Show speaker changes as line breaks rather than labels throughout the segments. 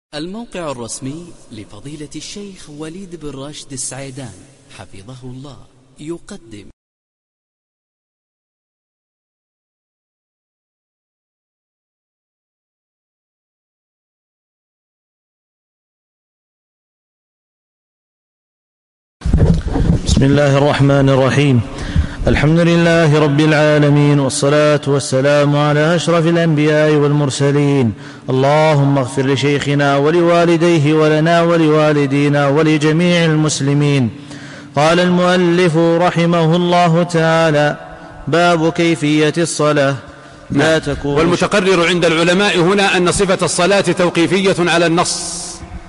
الموقع الرسمي لفضيلة الشيخ وليد بن راشد السعيدان حفظه الله يقدم.
بسم الله الرحمن الرحيم. الحمد لله رب العالمين، والصلاة والسلام على أشرف الأنبياء والمرسلين. اللهم اغفر لشيخنا ولوالديه ولنا ولوالدينا ولجميع المسلمين. قال المؤلف رحمه الله تعالى: باب كيفية الصلاة لا تكون.
والمتقرر عند العلماء هنا أن صفة الصلاة توقيفية على النص،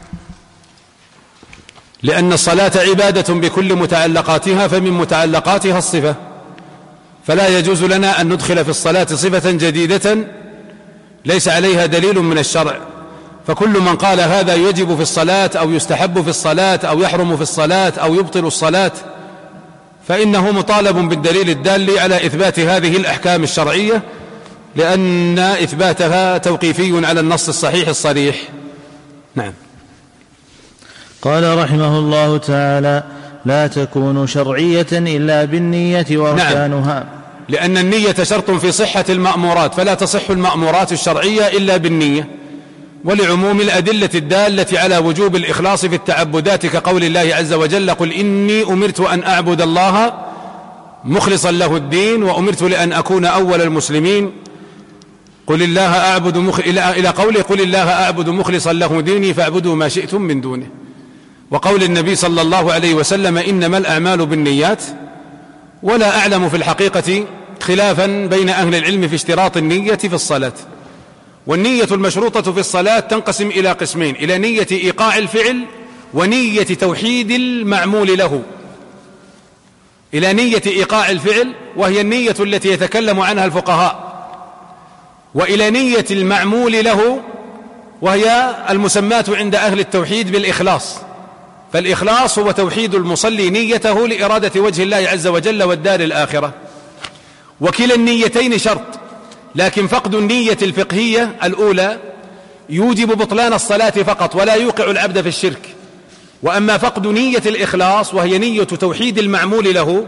لأن الصلاة عبادة بكل متعلقاتها، فمن متعلقاتها الصفة، فلا يجوز لنا أن ندخل في الصلاة صفة جديدة ليس عليها دليل من الشرع. فكل من قال هذا يجب في الصلاة أو يستحب في الصلاة أو يحرم في الصلاة أو يبطل الصلاة فإنه مطالب بالدليل الدال على إثبات هذه الأحكام الشرعية، لأن إثباتها توقيفي على النص الصحيح الصريح. نعم.
قال رحمه الله تعالى: لا تكون شرعية إلا بالنية وأركانها.
نعم. لأن النية شرط في صحة المأمورات، فلا تصح المأمورات الشرعية إلا بالنية، ولعموم الأدلة الدالة على وجوب الإخلاص في التعبدات، كقول الله عز وجل: قل إني أمرت أن أعبد الله مخلصا له الدين وأمرت لأن أكون أول المسلمين. قل الله أعبد إلى قوله: قل الله أعبد مخلصا له ديني فاعبدوا ما شئتم من دونه. وقول النبي صلى الله عليه وسلم: إنما الأعمال بالنيات. ولا أعلم في الحقيقة خلافا بين أهل العلم في اشتراط النية في الصلاة. والنية المشروطة في الصلاة تنقسم إلى قسمين: إلى نية إيقاع الفعل ونية توحيد المعمول له. إلى نية إيقاع الفعل، وهي النية التي يتكلم عنها الفقهاء، وإلى نية المعمول له، وهي المسماة عند أهل التوحيد بالإخلاص. فالإخلاص هو توحيد المصلي نيته لإرادة وجه الله عز وجل والدار الآخرة. وكلا النيتين شرط، لكن فقد النية الفقهية الأولى يوجب بطلان الصلاة فقط ولا يوقع العبد في الشرك. وأما فقد نية الإخلاص، وهي نية توحيد المعمول له،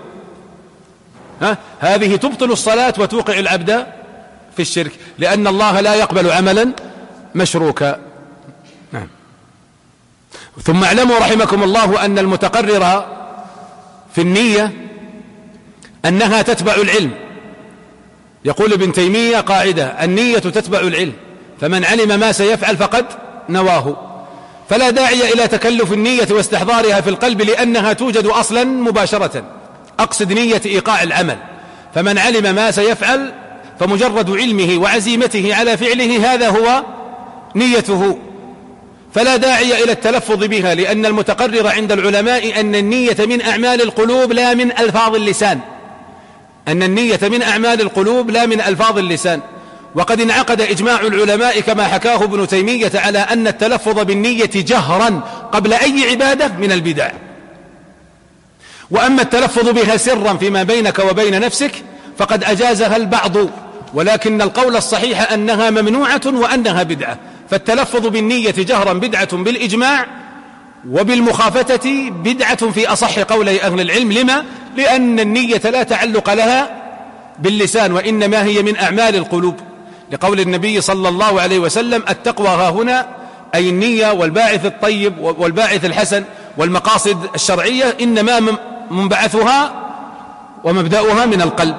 هذه تبطل الصلاة وتوقع العبد في الشرك، لأن الله لا يقبل عملا مشروكا. نعم. ثم اعلموا رحمكم الله أن المتقرر في النية أنها تتبع العلم. يقول ابن تيمية قاعدة: النية تتبع العلم، فمن علم ما سيفعل فقد نواه. فلا داعي إلى تكلف النية واستحضارها في القلب، لأنها توجد أصلا مباشرة. أقصد نية إيقاع العمل، فمن علم ما سيفعل فمجرد علمه وعزيمته على فعله هذا هو نيته، فلا داعي إلى التلفظ بها، لأن المتقرر عند العلماء أن النية من أعمال القلوب لا من ألفاظ اللسان. أن النية من أعمال القلوب لا من ألفاظ اللسان. وقد انعقد إجماع العلماء كما حكاه ابن تيمية على أن التلفظ بالنية جهرا قبل أي عبادة من البدع. وأما التلفظ بها سرا فيما بينك وبين نفسك فقد أجازها البعض، ولكن القول الصحيح أنها ممنوعة وأنها بدعة. فالتلفظ بالنية جهرا بدعة بالإجماع، وبالمخافتة بدعة في أصح قولي أهل العلم. لما؟ لأن النية لا تعلق لها باللسان، وإنما هي من أعمال القلوب، لقول النبي صلى الله عليه وسلم: التقوى ها هنا، أي النية والباعث الطيب والباعث الحسن والمقاصد الشرعية إنما منبعثها ومبدأها من القلب.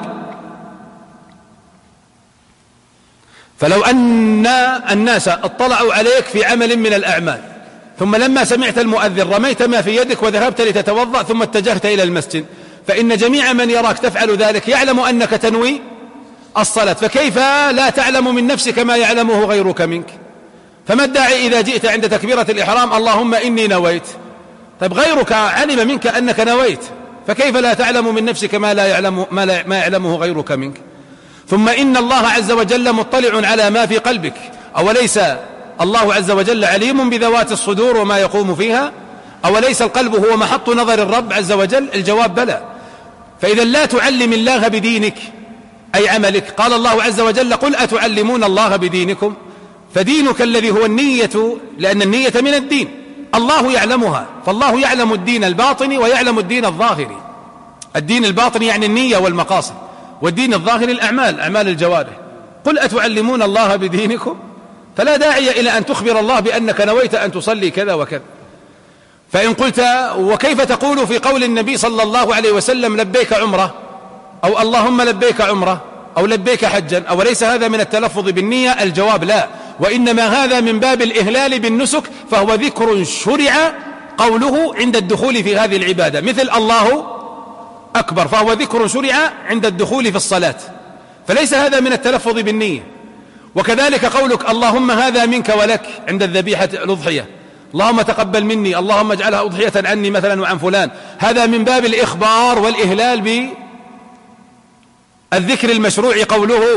فلو أن الناس اطلعوا عليك في عمل من الأعمال، ثم لما سمعت المؤذن رميت ما في يدك وذهبت لتتوضأ ثم اتجهت إلى المسجد، فإن جميع من يراك تفعل ذلك يعلم أنك تنوي الصلاة، فكيف لا تعلم من نفسك ما يعلمه غيرك منك؟ فما الداعي إذا جئت عند تكبيرة الإحرام: اللهم إني نويت؟ طيب غيرك علم منك أنك نويت، فكيف لا تعلم من نفسك ما يعلمه غيرك منك؟ ثم إن الله عز وجل مطلع على ما في قلبك، أوليس الله عز وجل عليم بذوات الصدور وما يقوم فيها؟ أوليس القلب هو محط نظر الرب عز وجل؟ الجواب بلى. فإذا لا تعلم الله بدينك أي عملك. قال الله عز وجل: قل أتعلمون الله بدينكم؟ فدينك الذي هو النية، لأن النية من الدين الله يعلمها، فالله يعلم الدين الباطني ويعلم الدين الظاهري. الدين الباطني يعني النية والمقاصد، والدين الظاهري الأعمال، أعمال الجوارح. قل أتعلمون الله بدينكم؟ فلا داعي إلى أن تخبر الله بأنك نويت أن تصلي كذا وكذا. فإن قلت وكيف تقول في قول النبي صلى الله عليه وسلم لبيك عمرة، أو اللهم لبيك عمرة، أو لبيك حجا، أو ليس هذا من التلفظ بالنية؟ الجواب لا، وإنما هذا من باب الإهلال بالنسك، فهو ذكر شرع قوله عند الدخول في هذه العبادة، مثل الله أكبر، فهو ذكر شرع عند الدخول في الصلاة، فليس هذا من التلفظ بالنية. وكذلك قولك اللهم هذا منك ولك عند الذبيحة الأضحية، اللهم تقبل مني، اللهم اجعلها أضحية عني مثلا وعن فلان، هذا من باب الإخبار والإهلال بالذكر المشروع قوله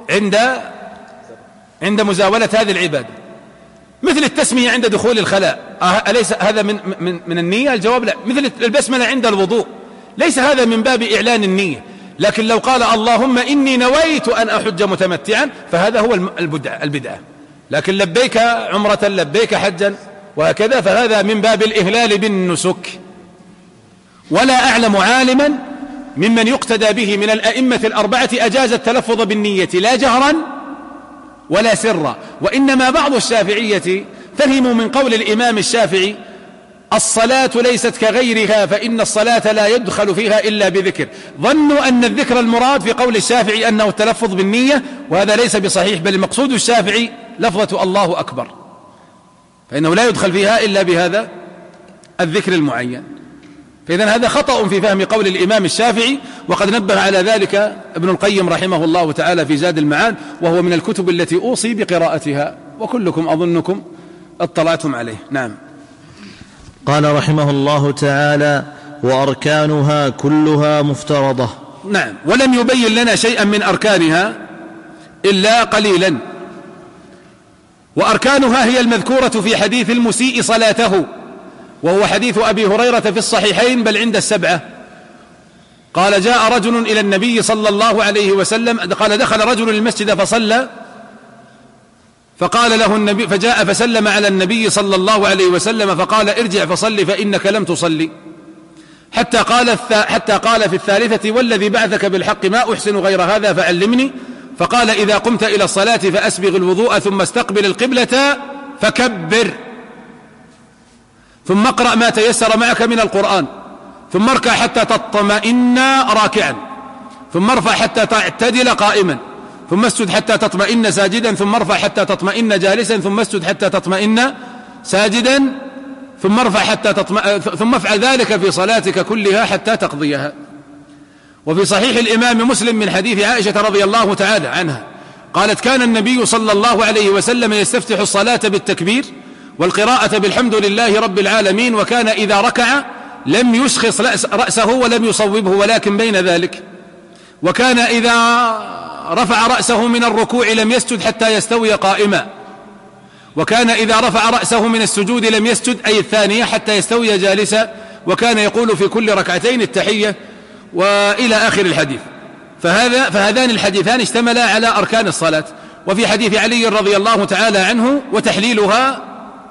عند مزاولة هذه العبادة. مثل التسمية عند دخول الخلاء، أليس هذا من النية؟ الجواب لا. مثل البسملة عند الوضوء، ليس هذا من باب إعلان النية. لكن لو قال اللهم إني نويت أن أحج متمتعا، فهذا هو البدعة. لكن لبيك عمرة، لبيك حجا، وهكذا، فهذا من باب الإهلال بالنسك. ولا أعلم عالما ممن يقتدى به من الأئمة الأربعة أجاز التلفظ بالنية لا جهرا ولا سرا، وإنما بعض الشافعية فهموا من قول الإمام الشافعي الصلاة ليست كغيرها فإن الصلاة لا يدخل فيها إلا بذكر، ظنوا أن الذكر المراد في قول الشافعي أنه التلفظ بالنية، وهذا ليس بصحيح، بل المقصود الشافعي لفظة الله أكبر، فإنه لا يدخل فيها إلا بهذا الذكر المعين. فإذن هذا خطأ في فهم قول الإمام الشافعي، وقد نبه على ذلك ابن القيم رحمه الله تعالى في زاد المعاد، وهو من الكتب التي أوصي بقراءتها، وكلكم أظنكم اطلعتم عليه. نعم.
قال رحمه الله تعالى: وأركانها كلها مفترضة.
نعم، ولم يبين لنا شيئا من أركانها إلا قليلا. وأركانها هي المذكورة في حديث المسيء صلاته، وهو حديث أبي هريرة في الصحيحين بل عند السبعة. قال جاء رجل إلى النبي صلى الله عليه وسلم، قال دخل رجل المسجد فصلى، فقال له النبي، فجاء فسلم على النبي صلى الله عليه وسلم فقال ارجع فصلي فإنك لم تصلي، حتى قال في الثالثة والذي بعثك بالحق ما أحسن غير هذا فعلمني. فقال إذا قمت إلى الصلاة فأسبغ الوضوء ثم استقبل القبلة فكبر، ثم اقرأ ما تيسر معك من القرآن، ثم اركع حتى تطمئن راكعا، ثم ارفع حتى تعتدل قائما، ثم اسجد حتى تطمئن ساجدا، ثم ارفع حتى تطمئن جالسا، ثم اسجد حتى تطمئن ساجدا، ثم ارفع ثم افعل ذلك في صلاتك كلها حتى تقضيها. وفي صحيح الإمام مسلم من حديث عائشة رضي الله تعالى عنها قالت كان النبي صلى الله عليه وسلم يستفتح الصلاة بالتكبير والقراءة بالحمد لله رب العالمين، وكان إذا ركع لم يشخص رأسه ولم يصوبه ولكن بين ذلك، وكان إذا رفع رأسه من الركوع لم يسجد حتى يستوي قائما، وكان إذا رفع رأسه من السجود لم يسجد أي الثانية حتى يستوي جالسا، وكان يقول في كل ركعتين التحية، وإلى آخر الحديث. فهذان الحديثان اشتملا على أركان الصلاة. وفي حديث علي رضي الله تعالى عنه وتحليلها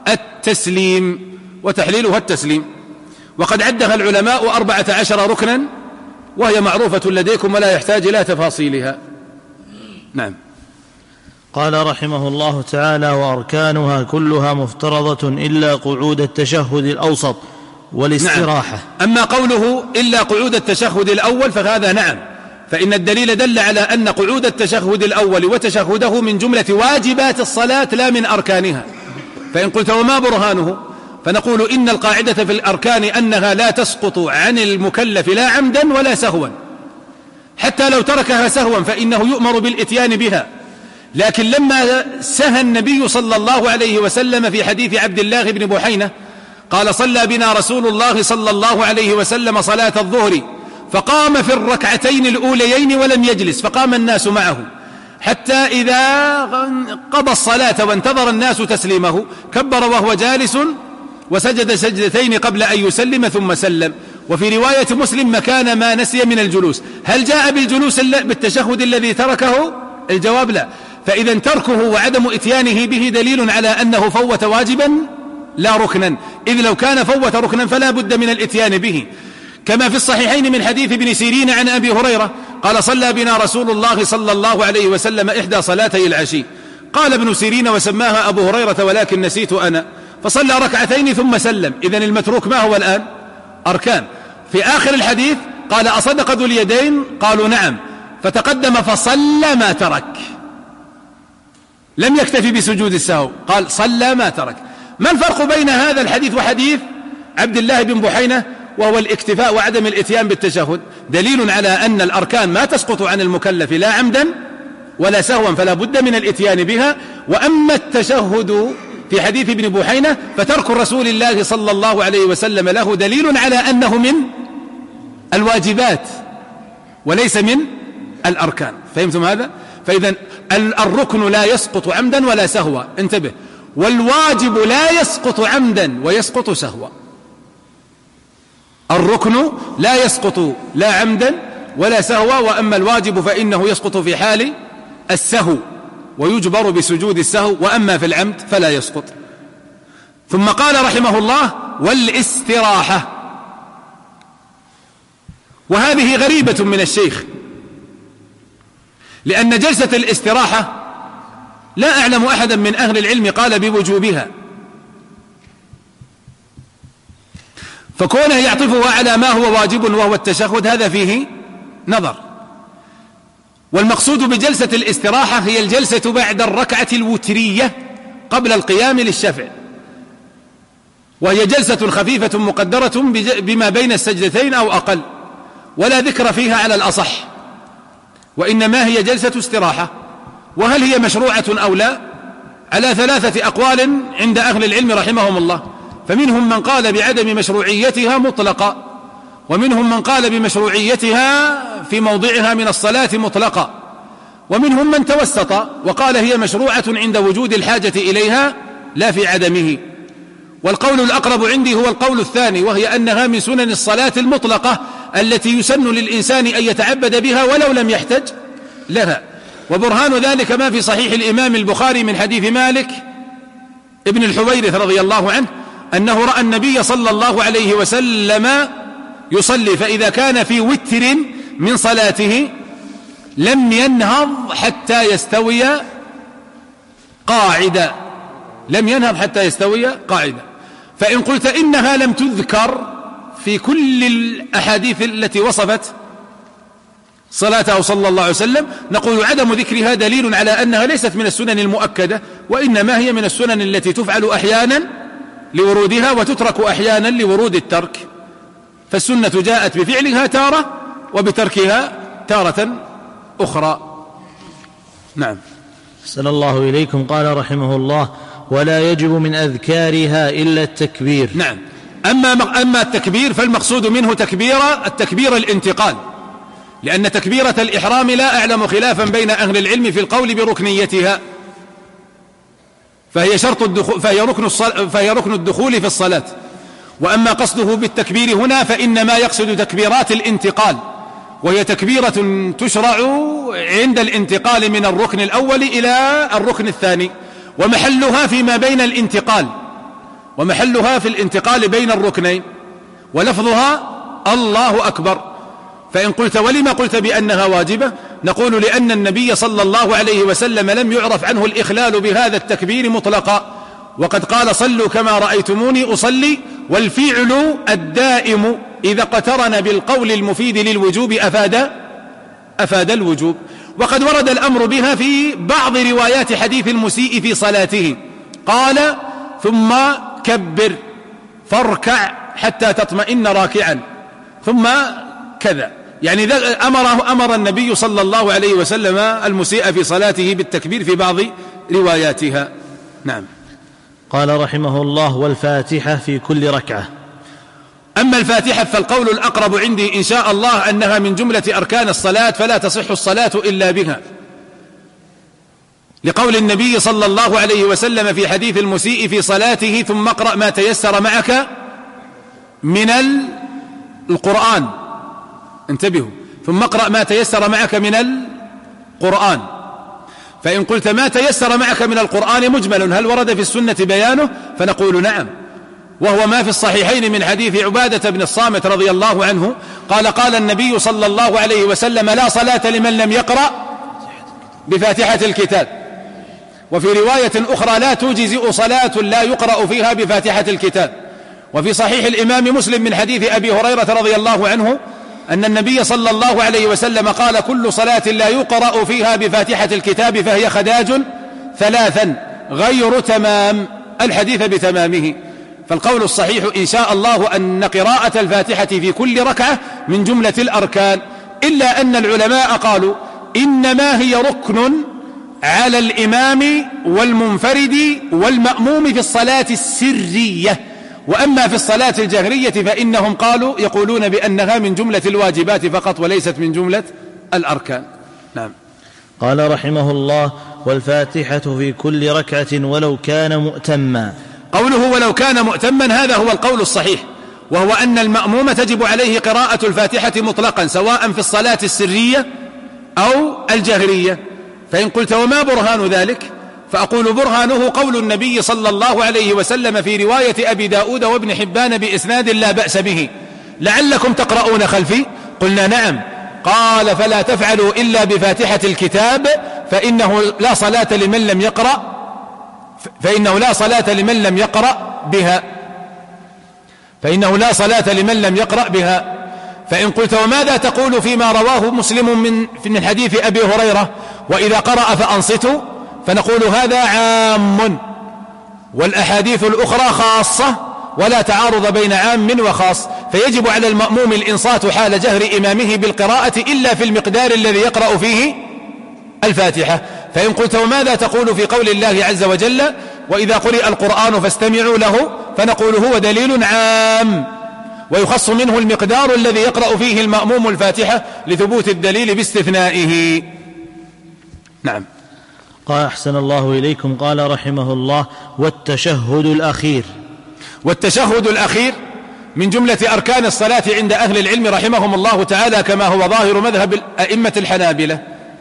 التسليم، وقد عدها العلماء 14 ركنا، وهي معروفة لديكم ولا يحتاج إلى تفاصيلها. نعم.
قال رحمه الله تعالى: وأركانها كلها مفترضة إلا قعود التشهد الأوسط والاستراحة.
نعم. أما قوله إلا قعود التشهد الأول فهذا نعم، فإن الدليل دل على أن قعود التشهد الأول وتشهده من جملة واجبات الصلاة لا من أركانها. فإن قلت وما برهانه؟ فنقول إن القاعدة في الأركان أنها لا تسقط عن المكلف لا عمدا ولا سهوا، حتى لو تركها سهوا فإنه يؤمر بالإتيان بها. لكن لما سهى النبي صلى الله عليه وسلم في حديث عبد الله بن بحينة قال صلى بنا رسول الله صلى الله عليه وسلم صلاة الظهر فقام في الركعتين الأوليين ولم يجلس، فقام الناس معه حتى إذا قضى الصلاة وانتظر الناس تسليمه كبر وهو جالس وسجد سجدتين قبل أن يسلم ثم سلم. وفي رواية مسلم مكان ما نسي من الجلوس. هل جاء بالجلوس بالتشهد الذي تركه؟ الجواب لا. فإذا تركه وعدم إتيانه به دليل على أنه فوت واجبا لا ركنا، إذ لو كان فوت ركنا فلا بد من الإتيان به، كما في الصحيحين من حديث ابن سيرين عن أبي هريرة قال: صلى بنا رسول الله صلى الله عليه وسلم إحدى صلاتي العشي. قال ابن سيرين: وسماها أبو هريرة ولكن نسيت أنا. فصلى ركعتين ثم سلم. إذن المتروك ما هو الآن؟ أركان. في آخر الحديث قال: أصدق ذو اليدين؟ قالوا: نعم. فتقدم فصلى ما ترك، لم يكتفي بسجود السهو، قال: صلى ما ترك. ما الفرق بين هذا الحديث وحديث عبد الله بن بحينة وهو الاكتفاء وعدم الاتيان بالتشهد؟ دليل على أن الأركان ما تسقط عن المكلف لا عمدا ولا سهوا، فلا بد من الاتيان بها. وأما التشهد في حديث ابن بحينة فترك رسول الله صلى الله عليه وسلم له دليل على أنه من الواجبات وليس من الأركان. فهمتم هذا؟ فإذا الركن لا يسقط عمدا ولا سهوا، انتبه، والواجب لا يسقط عمدا ويسقط سهوا. الركن لا يسقط لا عمدا ولا سهوا، وأما الواجب فإنه يسقط في حال السهو ويجبر بسجود السهو، وأما في العمد فلا يسقط. ثم قال رحمه الله: والاستراحة. وهذه غريبة من الشيخ، لأن جلسة الاستراحة لا أعلم أحدا من أهل العلم قال بوجوبها، فكونه يعطفها على ما هو واجب وهو التشهد هذا فيه نظر. والمقصود بجلسة الاستراحة هي الجلسة بعد الركعة الوترية قبل القيام للشفع، وهي جلسة خفيفة مقدرة بما بين السجدتين أو أقل، ولا ذكر فيها على الأصح، وإنما هي جلسة استراحة. وهل هي مشروعة أو لا؟ على 3 أقوال عند أهل العلم رحمهم الله، فمنهم من قال بعدم مشروعيتها مطلقا، ومنهم من قال بمشروعيتها في موضعها من الصلاة مطلقا، ومنهم من توسط وقال هي مشروعة عند وجود الحاجة إليها لا في عدمه. والقول الأقرب عندي هو القول الثاني، وهي أنها من سنن الصلاة المطلقة التي يسن للإنسان أن يتعبد بها ولو لم يحتج لها. وبرهان ذلك ما في صحيح الإمام البخاري من حديث مالك ابن الحويرث رضي الله عنه أنه رأى النبي صلى الله عليه وسلم يصلي، فإذا كان في وتر من صلاته لم ينهض حتى يستوي قاعدا، لم ينهض حتى يستوي قاعدا. فإن قلت إنها لم تذكر في كل الأحاديث التي وصفت صلاته صلى الله عليه وسلم، نقول عدم ذكرها دليل على أنها ليست من السنن المؤكدة، وإنما هي من السنن التي تفعل أحيانا لورودها وتترك أحيانا لورود الترك، فالسنة جاءت بفعلها تارة وبتركها تارة أخرى. نعم.
أحسن الله إليكم. قال رحمه الله: ولا يجب من أذكارها إلا التكبير.
نعم. أما التكبير فالمقصود منه التكبير الانتقال، لأن تكبيرة الإحرام لا أعلم خلافا بين أهل العلم في القول بركنيتها، فهي ركن الدخول في الصلاة. وأما قصده بالتكبير هنا فإنما يقصد تكبيرات الانتقال، وهي تكبيرة تشرع عند الانتقال من الركن الأول إلى الركن الثاني، ومحلها فيما بين الانتقال، ومحلها في الانتقال بين الركنين، ولفظها الله أكبر. فإن قلت ولما قلت بأنها واجبة؟ نقول لأن النبي صلى الله عليه وسلم لم يعرف عنه الإخلال بهذا التكبير مطلقا، وقد قال: صلوا كما رأيتموني أصلي. والفعل الدائم إذا اقترن بالقول المفيد للوجوب أفاد الوجوب. وقد ورد الأمر بها في بعض روايات حديث المسيء في صلاته، قال: ثم كبر فاركع حتى تطمئن راكعا، ثم كذا، يعني أمر النبي صلى الله عليه وسلم المسيء في صلاته بالتكبير في بعض رواياتها. نعم.
قال رحمه الله: والفاتحة في كل ركعة.
أما الفاتحة فالقول الأقرب عندي إن شاء الله أنها من جملة أركان الصلاة، فلا تصح الصلاة إلا بها، لقول النبي صلى الله عليه وسلم في حديث المسيء في صلاته: ثم اقرأ ما تيسر معك من القرآن. انتبهوا، ثم اقرأ ما تيسر معك من القرآن. فإن قلت ما تيسر معك من القرآن مجمل هل ورد في السنة بيانه؟ فنقول نعم، وهو ما في الصحيحين من حديث عبادة بن الصامت رضي الله عنه قال قال النبي صلى الله عليه وسلم لا صلاة لمن لم يقرأ بفاتحة الكتاب. وفي رواية أخرى لا تجزئ صلاة لا يقرأ فيها بفاتحة الكتاب. وفي صحيح الإمام مسلم من حديث أبي هريرة رضي الله عنه أن النبي صلى الله عليه وسلم قال كل صلاة لا يقرأ فيها بفاتحة الكتاب فهي خداج ثلاثا غير تمام، الحديث بتمامه. فالقول الصحيح إن شاء الله أن قراءة الفاتحة في كل ركعة من جملة الأركان، إلا أن العلماء قالوا إنما هي ركن على الإمام والمنفرد والمأموم في الصلاة السرية، وأما في الصلاة الجهرية فإنهم يقولون بأنها من جملة الواجبات فقط وليست من جملة الأركان. نعم.
قال رحمه الله: والفاتحة في كل ركعة ولو كان مؤتما.
قوله ولو كان مؤتما هذا هو القول الصحيح، وهو أن المأموم تجب عليه قراءة الفاتحة مطلقا سواء في الصلاة السرية أو الجهرية. فإن قلت وما برهان ذلك؟ فأقول برهانه قول النبي صلى الله عليه وسلم في رواية أبي داود وابن حبان بإسناد لا بأس به: لعلكم تقرؤون خلفي؟ قلنا نعم. قال: فلا تفعلوا إلا بفاتحة الكتاب فإنه لا صلاة لمن لم يقرأ بها. فإن قلت وماذا تقول فيما رواه مسلم من حديث أبي هريرة: وإذا قرأ فأنصتوا؟ فنقول هذا عام، والأحاديث الأخرى خاصة، ولا تعارض بين عام وخاص، فيجب على المأموم الإنصات حال جهر إمامه بالقراءة إلا في المقدار الذي يقرأ فيه الفاتحة. فإن قلت وماذا تقول في قول الله عز وجل: وإذا قرئ القرآن فاستمعوا له؟ فنقول هو دليل عام، ويخص منه المقدار الذي يقرأ فيه المأموم الفاتحة لثبوت الدليل باستثنائه. نعم.
قال: أحسن الله إليكم. قال رحمه الله: والتشهد الأخير من جملة أركان الصلاة عند أهل العلم رحمهم الله تعالى، كما هو ظاهر مذهب أئمة الحنابلة.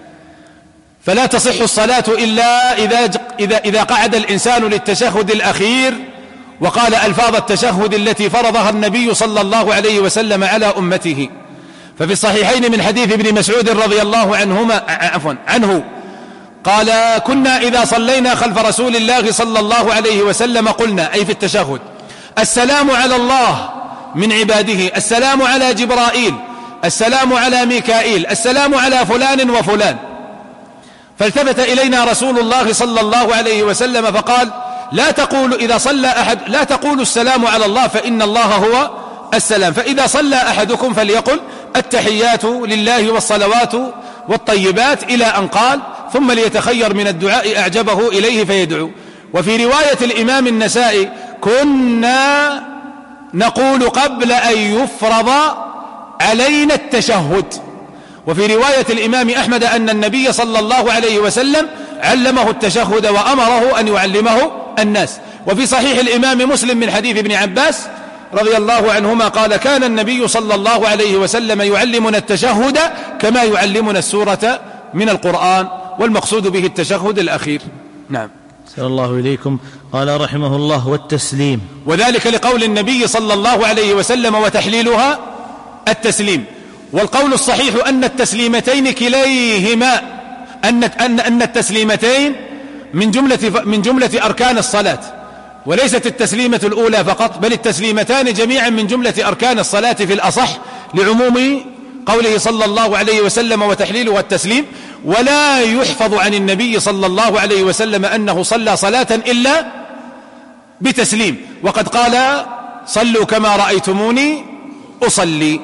فلا تصح الصلاة إلا إذا قعد الإنسان للتشهد الأخير وقال ألفاظ التشهد التي فرضها النبي صلى الله عليه وسلم على أمته. ففي الصحيحين من حديث ابن مسعود رضي الله عنه قال: كنا إذا صلينا خلف رسول الله صلى الله عليه وسلم قلنا، أي في التشهد: السلام على الله من عباده، السلام على جبرائيل، السلام على ميكائيل، السلام على فلان وفلان. فالتفت إلينا رسول الله صلى الله عليه وسلم فقال: لا تقول إذا صلى أحد لا تقولوا السلام على الله فإن الله هو السلام، فإذا صلى أحدكم فليقل التحيات لله والصلوات والطيبات إلى أن قال، ثم ليتخير من الدعاء أعجبه إليه فيدعو. وفي رواية الإمام النسائي: كنا نقول قبل أن يفرض علينا التشهد. وفي رواية الإمام أحمد أن النبي صلى الله عليه وسلم علمه التشهد وأمره أن يعلمه الناس. وفي صحيح الإمام مسلم من حديث ابن عباس رضي الله عنهما قال: كان النبي صلى الله عليه وسلم يعلمنا التشهد كما يعلمنا السورة من القرآن، والمقصود به التشهد الأخير. نعم. صلى الله إليكم. قال رحمه الله: والتسليم،
وذلك لقول النبي صلى الله عليه وسلم: وتحليلها التسليم. والقول الصحيح أن التسليمتين كليهما أن التسليمتين من جملة أركان الصلاة، وليست التسليمة الأولى فقط، بل التسليمتان جميعا من جملة أركان الصلاة في الأصح، لعموم قوله صلى الله عليه وسلم: وتحليلها التسليم. ولا يحفظ عن النبي صلى الله عليه وسلم أنه صلى صلاة إلا بتسليم، وقد قال: صلوا كما رأيتموني أصلي.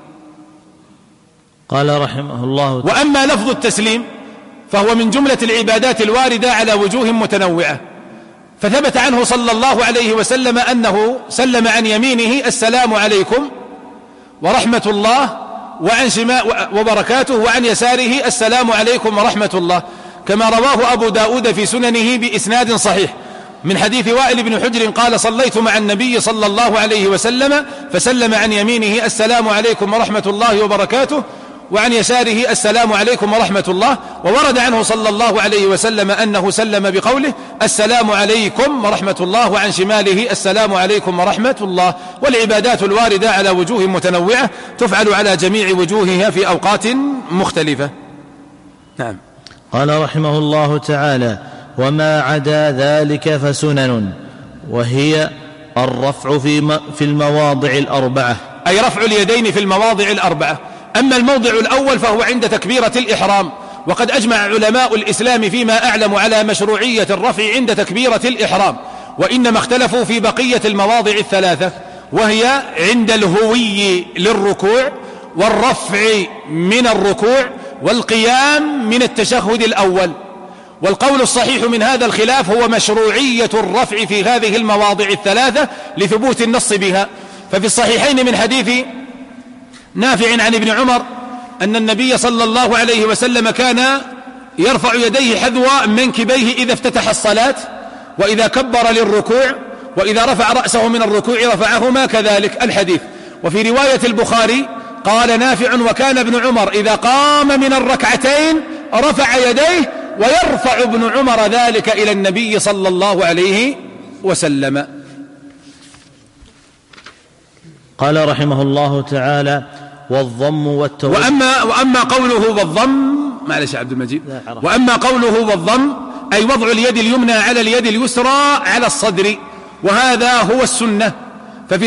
قال رحمه الله:
وأما لفظ التسليم فهو من جملة العبادات الواردة على وجوه متنوعة، فثبت عنه صلى الله عليه وسلم أنه سلم عن يمينه: السلام عليكم ورحمة الله وبركاته، وعن يساره: السلام عليكم ورحمة الله، كما رواه أبو داود في سننه بإسناد صحيح من حديث وائل بن حجر قال: صليت مع النبي صلى الله عليه وسلم فسلم عن يمينه: السلام عليكم ورحمة الله وبركاته،
وعن يساره السلام عليكم ورحمة الله. وورد عنه صلى الله عليه وسلم أنه سلم بقوله السلام عليكم ورحمة الله، وعن شماله السلام عليكم ورحمة الله. والعبادات الواردة على وجوه متنوعة تفعل على جميع وجوهها في أوقات مختلفة. نعم.
قال رحمه الله تعالى: وما عدا ذلك فسنن، وهي الرفع في المواضع الأربعة،
أي رفع اليدين في المواضع الأربعة. أما الموضع الأول فهو عند تكبيرة الإحرام، وقد أجمع علماء الإسلام فيما أعلم على مشروعية الرفع عند تكبيرة الإحرام، وإنما اختلفوا في بقية المواضع الثلاثة، وهي عند الهوي للركوع، والرفع من الركوع، والقيام من التشهد الأول. والقول الصحيح من هذا الخلاف هو مشروعية الرفع في هذه المواضع الثلاثة لثبوت النص بها. ففي الصحيحين من حديث نافع عن ابن عمر أن النبي صلى الله عليه وسلم كان يرفع يديه حذو منكبيه إذا افتتح الصلاة، وإذا كبر للركوع، وإذا رفع رأسه من الركوع رفعهما كذلك الحديث. وفي رواية البخاري قال نافع: وكان ابن عمر إذا قام من الركعتين رفع يديه، ويرفع ابن عمر ذلك إلى النبي صلى الله عليه وسلم.
قال رحمه الله تعالى: والضم والتوجه.
وأما قوله والضم، معلش عبد المجيد، وأما قوله والضم أي وضع اليد اليمنى على اليد اليسرى على الصدر، وهذا هو السنة. ففي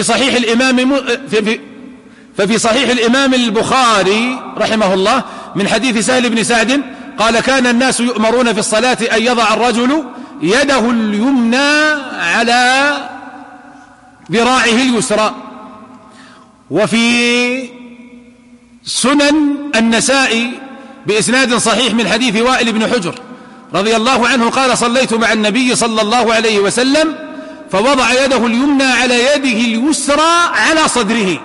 صحيح الإمام البخاري رحمه الله من حديث سهل بن سعد قال: كان الناس يؤمرون في الصلاة أن يضع الرجل يده اليمنى على ذراعه اليسرى. وفي سنن النسائي بإسناد صحيح من حديث وائل بن حجر رضي الله عنه قال: صليت مع النبي صلى الله عليه وسلم فوضع يده اليمنى على يده اليسرى على صدره.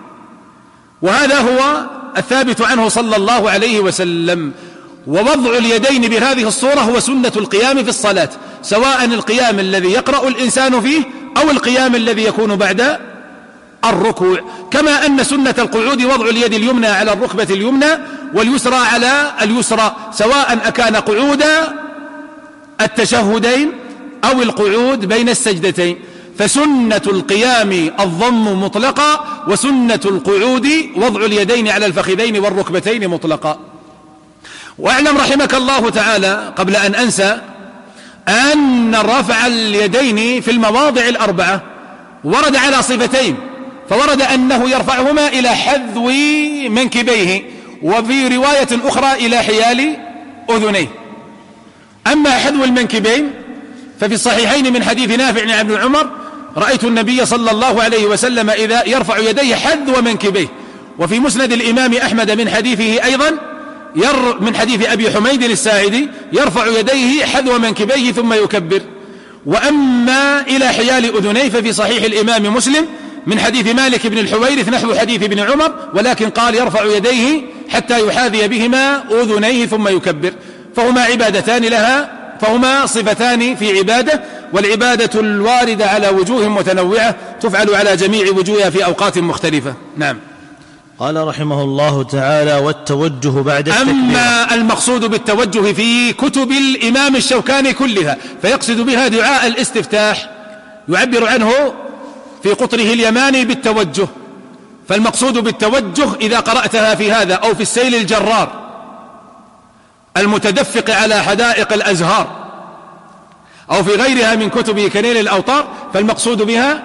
وهذا هو الثابت عنه صلى الله عليه وسلم. ووضع اليدين بهذه الصورة هو سنة القيام في الصلاة، سواء القيام الذي يقرأ الإنسان فيه أو القيام الذي يكون بعد الركوع. كما أن سنة القعود وضع اليد اليمنى على الركبة اليمنى واليسرى على اليسرى، سواء أكان قعود التشهدين أو القعود بين السجدتين. فسنة القيام الضم مطلقا، وسنة القعود وضع اليدين على الفخذين والركبتين مطلقا. واعلم رحمك الله تعالى قبل أن أنسى أن رفع اليدين في المواضع الأربعة ورد على صفتين، فورد أنه يرفعهما إلى حذو منكبيه، وفي رواية أخرى إلى حيال أذنيه. أما حذو المنكبين ففي الصحيحين من حديث نافع عن ابن عمر: رأيت النبي صلى الله عليه وسلم إذا يرفع يديه حذو منكبيه. وفي مسند الإمام أحمد من حديثه أيضا من حديث أبي حميد الساعدي: يرفع يديه حذو منكبيه ثم يكبر. وأما إلى حيال أذنيه ففي صحيح الإمام مسلم من حديث مالك بن الحويرث نحو حديث ابن عمر، ولكن قال: يرفع يديه حتى يحاذي بهما أذنيه ثم يكبر. فهما عبادتان لها، فهما صفتان في عبادة، والعبادة الواردة على وجوه متنوعة تفعل على جميع وجوهها في أوقات مختلفة. نعم.
قال رحمه الله تعالى: والتوجه بعد التكبير.
أما المقصود بالتوجه في كتب الإمام الشوكاني كلها فيقصد بها دعاء الاستفتاح، يعبر عنه في قطره اليماني بالتوجه. فالمقصود بالتوجه إذا قرأتها في هذا أو في السيل الجرار المتدفق على حدائق الأزهار أو في غيرها من كتب كنيل الأوطار، فالمقصود بها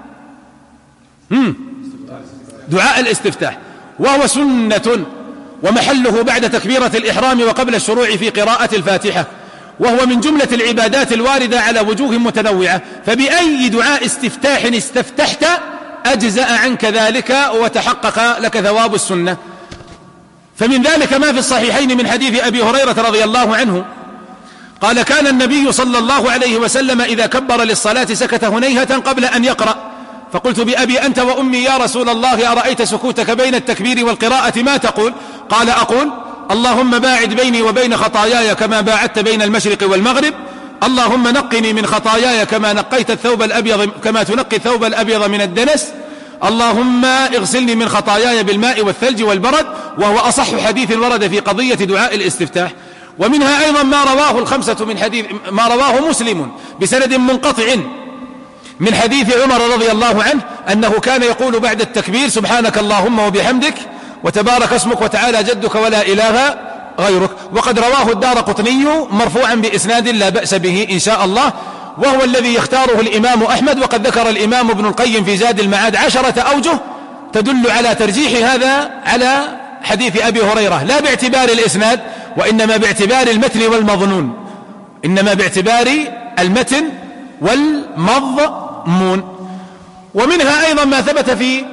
دعاء الاستفتاح، وهو سنة ومحله بعد تكبيرة الإحرام وقبل الشروع في قراءة الفاتحة، وهو من جملة العبادات الواردة على وجوه متنوعة. فبأي دعاء استفتاح استفتحت أجزأ عنك ذلك وتحقق لك ثواب السنة. فمن ذلك ما في الصحيحين من حديث أبي هريرة رضي الله عنه قال: كان النبي صلى الله عليه وسلم إذا كبر للصلاة سكت هنيهة قبل أن يقرأ، فقلت: بأبي أنت وأمي يا رسول الله، أرأيت سكوتك بين التكبير والقراءة ما تقول؟ قال: أقول: اللهم باعد بيني وبين خطاياي كما باعدت بين المشرق والمغرب، اللهم نقني من خطاياي كما تنقي الثوب الأبيض من الدنس، اللهم اغسلني من خطاياي بالماء والثلج والبرد، وهو أصح حديث ورد في قضية دعاء الاستفتاح. ومنها أيضا ما رواه الخمسة من حديث ما رواه مسلم بسند منقطع من حديث عمر رضي الله عنه أنه كان يقول بعد التكبير: سبحانك اللهم وبحمدك وتبارك اسمك وتعالى جدك ولا إله غيرك. وقد رواه الدارقطني مرفوعا بإسناد لا بأس به إن شاء الله، وهو الذي يختاره الإمام أحمد. وقد ذكر الإمام ابن القيم في زاد المعاد 10 أوجه تدل على ترجيح هذا على حديث أبي هريرة، لا باعتبار الإسناد وإنما باعتبار المتن والمظنون، إنما باعتبار المتن والمضمون. ومنها أيضا ما ثبت في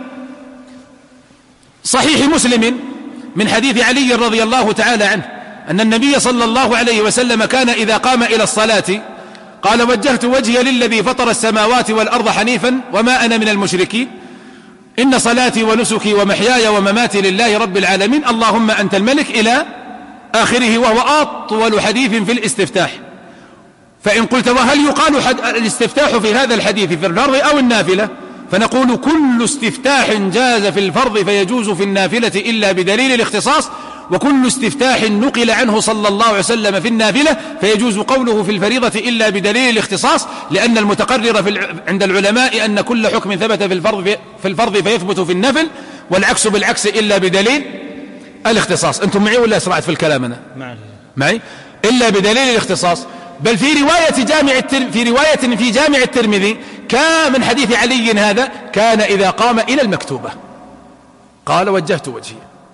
صحيح مسلم من حديث علي رضي الله تعالى عنه أن النبي صلى الله عليه وسلم كان إذا قام إلى الصلاة قال: وجهت وجهي للذي فطر السماوات والأرض حنيفا وما أنا من المشركين، إن صلاتي ونسكي ومحياي ومماتي لله رب العالمين، اللهم أنت الملك، إلى آخره. وهو أطول حديث في الاستفتاح. فإن قلت: وهل يقال الاستفتاح في هذا الحديث في الفرض أو النافلة؟ فنقول: كل استفتاح جاز في الفرض فيجوز في النافلة إلا بدليل الاختصاص، وكل استفتاح نقل عنه صلى الله عليه وسلم في النافلة فيجوز قوله في الفريضة إلا بدليل الاختصاص، لأن المتقرر عند العلماء أن كل حكم ثبت في الفرض فيثبت في النفل، والعكس بالعكس إلا بدليل الاختصاص. أنتم معي ولا أسرعت في الكلام أنا؟ معي. إلا بدليل الاختصاص. بل في رواية في جامع الترمذي كان من حديث علي هذا: كان إذا قام إلى المكتوبة قال: وجهت وجهي.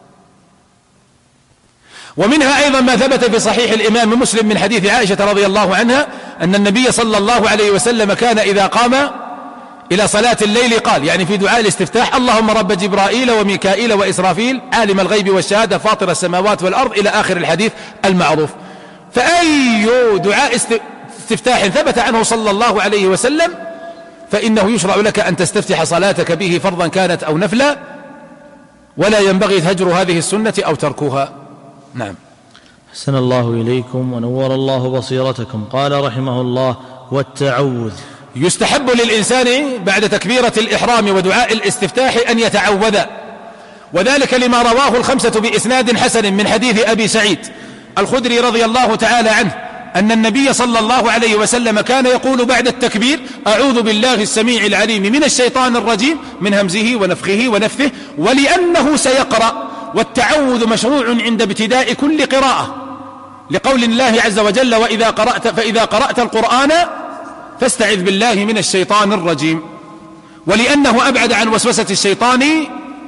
ومنها أيضا ما ثبت في صحيح الإمام مسلم من حديث عائشة رضي الله عنها أن النبي صلى الله عليه وسلم كان إذا قام إلى صلاة الليل قال، يعني في دعاء الاستفتاح: اللهم رب جبرائيل وميكائيل وإسرافيل عالم الغيب والشهادة فاطر السماوات والأرض، إلى آخر الحديث المعروف. فأي دعاء استفتاح ثبت عنه صلى الله عليه وسلم فإنه يشرع لك أن تستفتح صلاتك به فرضا كانت أو نفلا، ولا ينبغي هجر هذه السنة أو تركها. نعم.
أحسن الله إليكم ونور الله بصيرتكم. قال رحمه الله: والتعوذ.
يستحب للإنسان بعد تكبيرة الإحرام ودعاء الاستفتاح أن يتعوذ، وذلك لما رواه الخمسة بإسناد حسن من حديث أبي سعيد الخدري رضي الله تعالى عنه أن النبي صلى الله عليه وسلم كان يقول بعد التكبير: أعوذ بالله السميع العليم من الشيطان الرجيم من همزه ونفخه ونفثه، ولأنه سيقرأ، والتعوذ مشروع عند ابتداء كل قراءة، لقول الله عز وجل: فإذا قرأت القرآن فاستعذ بالله من الشيطان الرجيم، ولأنه أبعد عن وسوسة الشيطان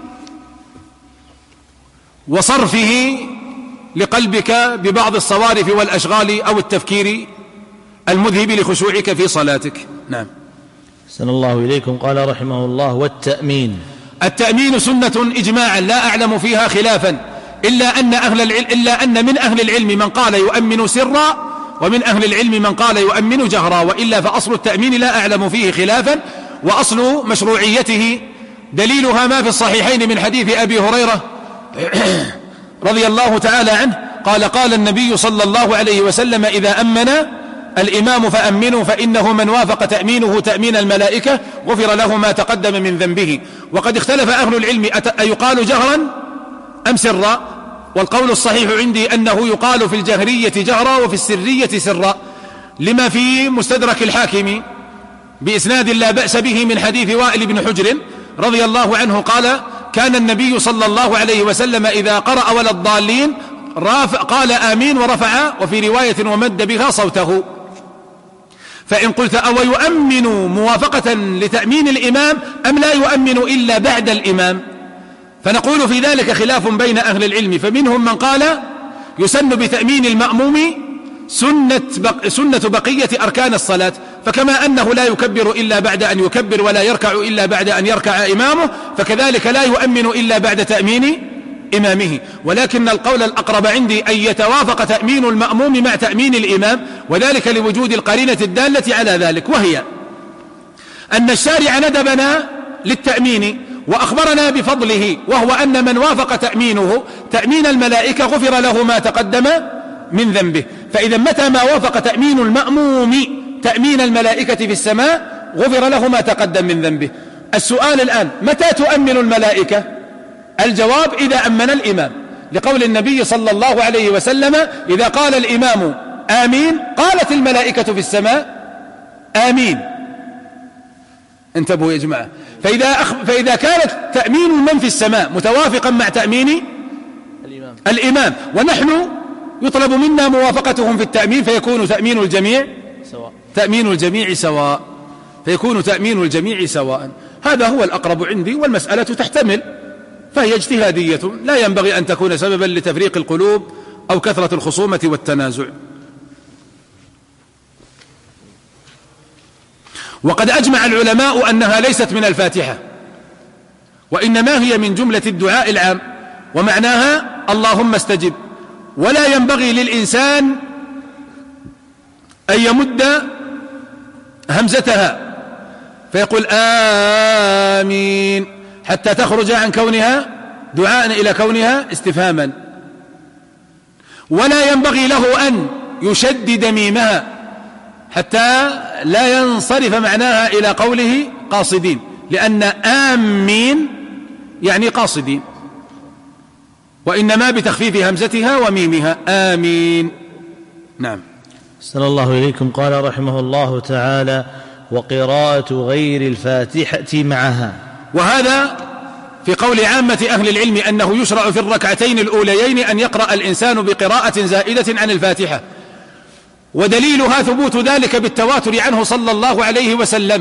وصرفه لقلبك ببعض الصوارف والأشغال أو التفكير المذهب لخشوعك في صلاتك. نعم.
أحسن الله إليكم. قال رحمه الله: والتأمين.
التأمين سنة إجماعا لا أعلم فيها خلافا، إلا أن من أهل العلم من قال يؤمن سرا، ومن أهل العلم من قال يؤمن جهرا، وإلا فأصل التأمين لا أعلم فيه خلافا. وأصل مشروعيته دليلها ما في الصحيحين من حديث أبي هريرة رضي الله تعالى عنه قال: قال النبي صلى الله عليه وسلم: إذا أمن الإمام فأمنوا، فإنه من وافق تأمينه تأمين الملائكة غفر له ما تقدم من ذنبه. وقد اختلف أهل العلم أيقال جهرا أم سرا، والقول الصحيح عندي أنه يقال في الجهرية جهرا وفي السرية سرا، لما في مستدرك الحاكم بإسناد لا بأس به من حديث وائل بن حجر رضي الله عنه قال: كان النبي صلى الله عليه وسلم إذا قرأ ولا الضالين قال آمين ورفع، وفي رواية ومد بها صوته. فإن قلت: أو يؤمن موافقة لتأمين الإمام أم لا يؤمن إلا بعد الإمام؟ فنقول في ذلك خلاف بين أهل العلم، فمنهم من قال يسن بتأمين المأموم سنة بقية أركان الصلاة، فكما أنه لا يكبر إلا بعد أن يكبر ولا يركع إلا بعد أن يركع إمامه، فكذلك لا يؤمن إلا بعد تأمين إمامه. ولكن القول الأقرب عندي أن يتوافق تأمين المأموم مع تأمين الإمام، وذلك لوجود القرينة الدالة على ذلك، وهي أن الشارع ندبنا للتأمين وأخبرنا بفضله، وهو أن من وافق تأمينه تأمين الملائكة غفر له ما تقدم من ذنبه. فإذا متى ما وافق تأمين المأموم تأمين الملائكة في السماء غفر له ما تقدم من ذنبه. السؤال الآن: متى تؤمن الملائكة؟ الجواب: إذا أمن الإمام، لقول النبي صلى الله عليه وسلم: إذا قال الإمام آمين قالت الملائكة في السماء آمين. انتبهوا يا جماعة. فإذا كانت تأمين من في السماء متوافقا مع تأمين الإمام ونحن يطلب منا موافقتهم في التأمين، فيكون تأمين الجميع سواء، تأمين الجميع سواء، فيكون تأمين الجميع سواء. هذا هو الأقرب عندي، والمسألة تحتمل، فهي اجتهادية لا ينبغي أن تكون سببا لتفريق القلوب أو كثرة الخصومة والتنازع. وقد أجمع العلماء أنها ليست من الفاتحة، وإنما هي من جملة الدعاء العام، ومعناها اللهم استجب. ولا ينبغي للإنسان أن يمد همزتها فيقول آمين حتى تخرج عن كونها دعاء إلى كونها استفهاما، ولا ينبغي له أن يشدد ميمها حتى لا ينصرف معناها إلى قوله قاصدين، لأن آمين يعني قاصدين، وإنما بتخفيف همزتها وميمها آمين. نعم.
أحسن الله إليكم. قال رحمه الله تعالى: وقراءة غير الفاتحة معها.
وهذا في قول عامة أهل العلم أنه يشرع في الركعتين الأوليين أن يقرأ الإنسان بقراءة زائدة عن الفاتحة، ودليلها ثبوت ذلك بالتواتر عنه صلى الله عليه وسلم.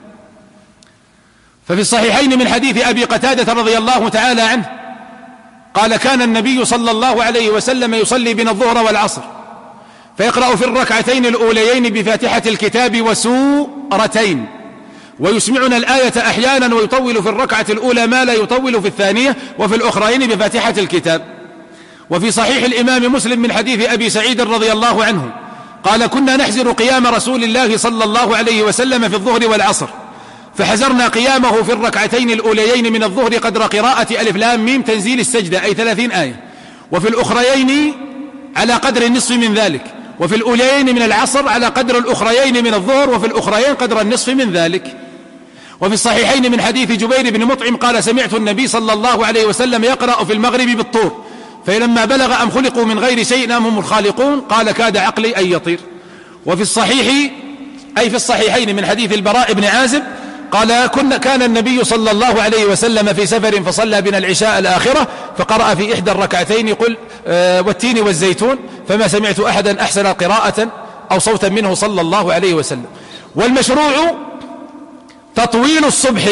ففي الصحيحين من حديث أبي قتادة رضي الله تعالى عنه قال: كان النبي صلى الله عليه وسلم يصلي بنا الظهر والعصر فيقرأ في الركعتين الأوليين بفاتحة الكتاب وسورتين، ويسمعنا الآية أحيانا، ويطول في الركعة الأولى ما لا يطول في الثانية، وفي الأخرين بفاتحة الكتاب. وفي صحيح الإمام مسلم من حديث أبي سعيد رضي الله عنه قال: كنا نحزر قيام رسول الله صلى الله عليه وسلم في الظهر والعصر، فحزرنا قيامه في الركعتين الأوليين من الظهر قدر قراءة ألف لام ميم تنزيل السجدة، أي 30 آية، وفي الأخريين على قدر النصف من ذلك، وفي الأوليين من العصر على قدر الأخريين من الظهر، وفي الأخريين قدر النصف من ذلك. وفي الصحيحين من حديث جبير بن مطعم قال: سمعت النبي صلى الله عليه وسلم يقرأ في المغرب بالطور، فلما بلغ أم خلقوا من غير شيء أم هم الخالقون قال: كاد عقلي أن يطير. وفي الصحيح أي في الصحيحين من حديث البراء بن عازب قال: كان النبي صلى الله عليه وسلم في سفر فصلى بنا العشاء الآخرة فقرأ في إحدى الركعتين قل والتين والزيتون، فما سمعت أحدا أحسن قراءة أو صوتا منه صلى الله عليه وسلم. والمشروع تطويل الصبح،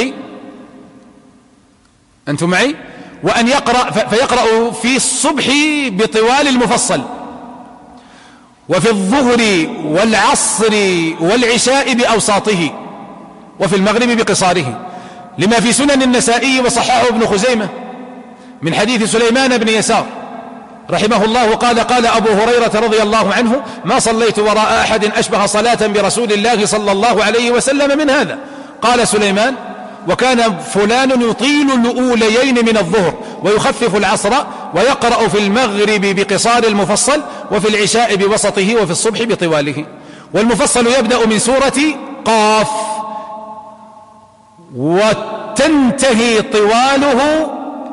أنتم معي؟ وأن يقرأ فيقرأ في الصبح بطوال المفصل، وفي الظهر والعصر والعشاء بأوساطه، وفي المغرب بقصاره، لما في سنن النسائي وصححه ابن خزيمة من حديث سليمان بن يسار رحمه الله قال: قال أبو هريرة رضي الله عنه: ما صليت وراء أحد أشبه صلاة برسول الله صلى الله عليه وسلم من هذا. قال سليمان: وكان فلان يطيل الأوليين من الظهر ويخفف العصر، ويقرأ في المغرب بقصار المفصل، وفي العشاء بوسطه، وفي الصبح بطواله. والمفصل يبدأ من سورة قاف وتنتهي طواله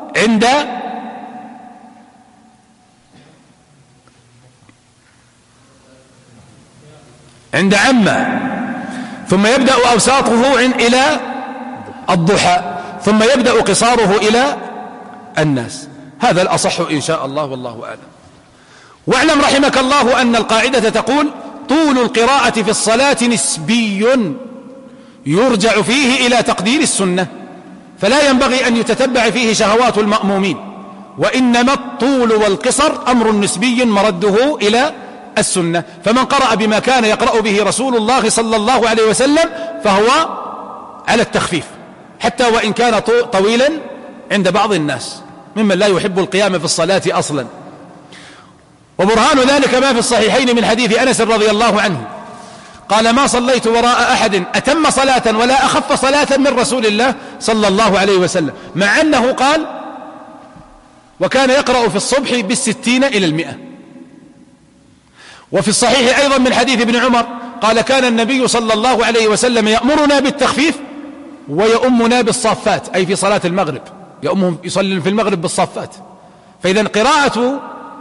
عند عمّ، ثم يبدأ أوساطه إلى الضحى، ثم يبدأ قصاره إلى الناس. هذا الأصح إن شاء الله، والله أعلم. واعلم رحمك الله أن القاعدة تقول: طول القراءة في الصلاة نسبي يرجع فيه إلى تقدير السنة، فلا ينبغي أن يتتبع فيه شهوات المأمومين، وإنما الطول والقصر أمر نسبي مرده إلى السنة. فمن قرأ بما كان يقرأ به رسول الله صلى الله عليه وسلم فهو على التخفيف، حتى وإن كان طويلا عند بعض الناس ممن لا يحب القيام في الصلاة أصلا. وبرهان ذلك ما في الصحيحين من حديث أنس رضي الله عنه قال: ما صليت وراء أحد أتم صلاة ولا أخف صلاة من رسول الله صلى الله عليه وسلم، مع أنه قال: وكان يقرأ في الصبح 60 إلى 100. وفي الصحيح أيضا من حديث ابن عمر قال: كان النبي صلى الله عليه وسلم يأمرنا بالتخفيف ويؤمنا بالصافات، أي في صلاة المغرب يؤمهم، يصلي في المغرب بالصافات. فإذا قراءة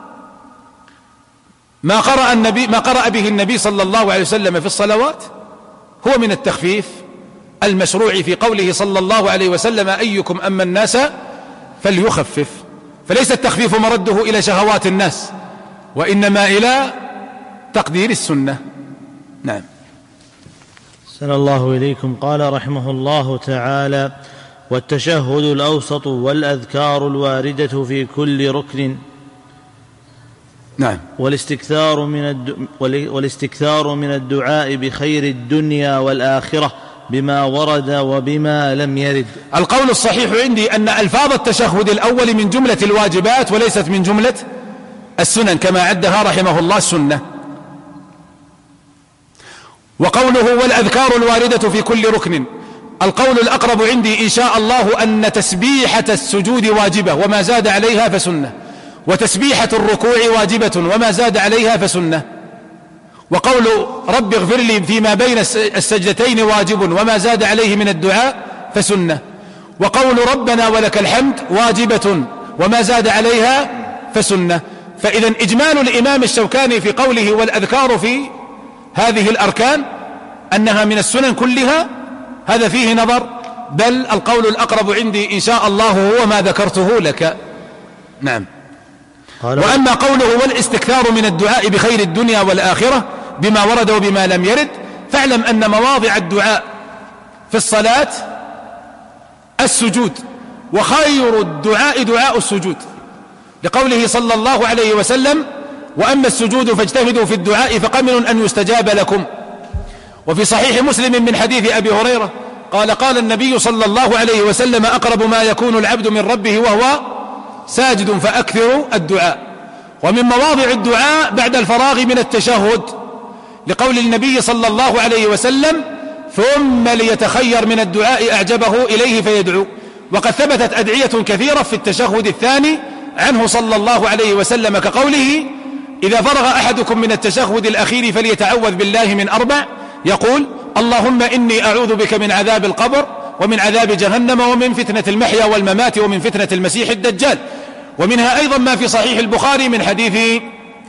ما قرأ به النبي صلى الله عليه وسلم في الصلوات هو من التخفيف المشروع في قوله صلى الله عليه وسلم: أيكم أما الناس فليخفف. فليس التخفيف مرده إلى شهوات الناس، وإنما إلى تقدير السنة. نعم.
أحسن الله إليكم. قال رحمه الله تعالى: والتشهد الأوسط والأذكار الواردة في كل ركن.
نعم.
والاستكثار من الدعاء بخير الدنيا والآخرة بما ورد وبما لم يرد.
القول الصحيح عندي أن ألفاظ التشهد الأول من جملة الواجبات وليست من جملة السنن، كما عدها رحمه الله السنة. وقوله والأذكار الواردة في كل ركن، القول الأقرب عندي إن شاء الله أن تسبيحة السجود واجبة وما زاد عليها فسنة، وتسبيحة الركوع واجبة وما زاد عليها فسنة. وقول رب اغفر لي فيما بين السجدتين واجب وما زاد عليه من الدعاء فسنة. وقول ربنا ولك الحمد واجبة وما زاد عليها فسنة. فإذا إجمال الإمام الشوكاني في قوله والأذكار في هذه الأركان أنها من السنن كلها، هذا فيه نظر، بل القول الأقرب عندي إن شاء الله هو ما ذكرته لك. نعم. وأما قوله والاستكثار من الدعاء بخير الدنيا والآخرة بما ورد وبما لم يرد، فاعلم أن مواضع الدعاء في الصلاة السجود، وخير الدعاء دعاء السجود، لقوله صلى الله عليه وسلم: وأما السجود فاجتهدوا في الدعاء فقمن أن يستجاب لكم. وفي صحيح مسلم من حديث أبي هريرة قال النبي صلى الله عليه وسلم: أقرب ما يكون العبد من ربه وهو ساجد فأكثروا الدعاء. ومن مواضع الدعاء بعد الفراغ من التشهد، لقول النبي صلى الله عليه وسلم: ثم ليتخير من الدعاء أعجبه إليه فيدعو. وقد ثبتت أدعية كثيرة في التشهد الثاني عنه صلى الله عليه وسلم، كقوله: إذا فرغ أحدكم من التشهد الأخير فليتعوذ بالله من 4، يقول: اللهم إني أعوذ بك من عذاب القبر ومن عذاب جهنم ومن فتنة المحيا والممات ومن فتنة المسيح الدجال. ومنها أيضا ما في صحيح البخاري من حديث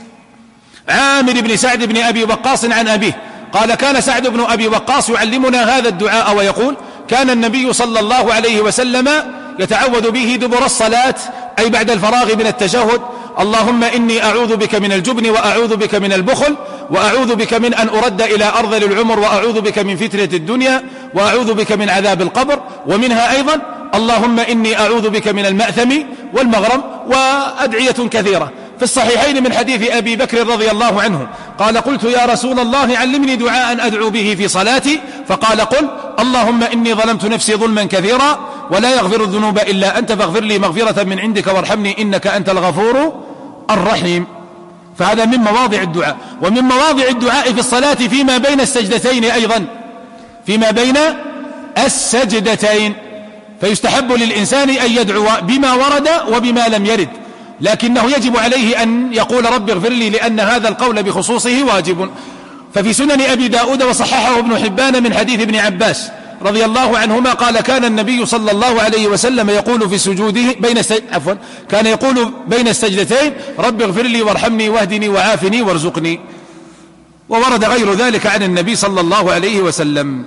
عامر بن سعد بن أبي وقاص عن أبيه قال: كان سعد بن أبي وقاص يعلمنا هذا الدعاء ويقول: كان النبي صلى الله عليه وسلم يتعوذ به دبر الصلاة، أي بعد الفراغ من التشهد: اللهم إني أعوذ بك من الجبن وأعوذ بك من البخل وأعوذ بك من أن أرد إلى أرذل العمر وأعوذ بك من فتنة الدنيا وأعوذ بك من عذاب القبر. ومنها أيضا: اللهم إني أعوذ بك من المأثم والمغرم، وأدعية كثيرة. في الصحيحين من حديث أبي بكر رضي الله عنه قال: قلت يا رسول الله علمني دعاء أدعو به في صلاتي، فقال: قل اللهم إني ظلمت نفسي ظلما كثيرا ولا يغفر الذنوب إلا أنت فاغفر لي مغفرة من عندك وارحمني إنك أنت الغفور الرحيم. فهذا من مواضع الدعاء. ومن مواضع الدعاء في الصلاة فيما بين السجدتين أيضا، فيما بين السجدتين، فيستحب للإنسان أن يدعو بما ورد وبما لم يرد، لكنه يجب عليه أن يقول رب اغفر لي، لأن هذا القول بخصوصه واجب. ففي سنن أبي داود وصححه ابن حبان من حديث ابن عباس رضي الله عنهما قال: كان النبي صلى الله عليه وسلم يقول في سجوده كان يقول بين السجدتين: رب اغفر لي وارحمني واهدني وعافني وارزقني. وورد غير ذلك عن النبي صلى الله عليه وسلم.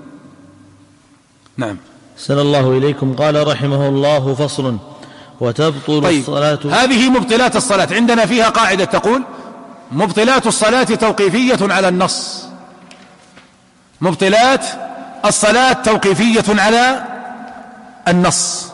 نعم.
أحسن الله إليكم. قال رحمه الله: فصل. وتبطل الصلاة.
هذه مبطلات الصلاة. عندنا فيها قاعدة تقول: مبطلات الصلاة توقيفية على النص. مبطلات الصلاة توقيفية على النص.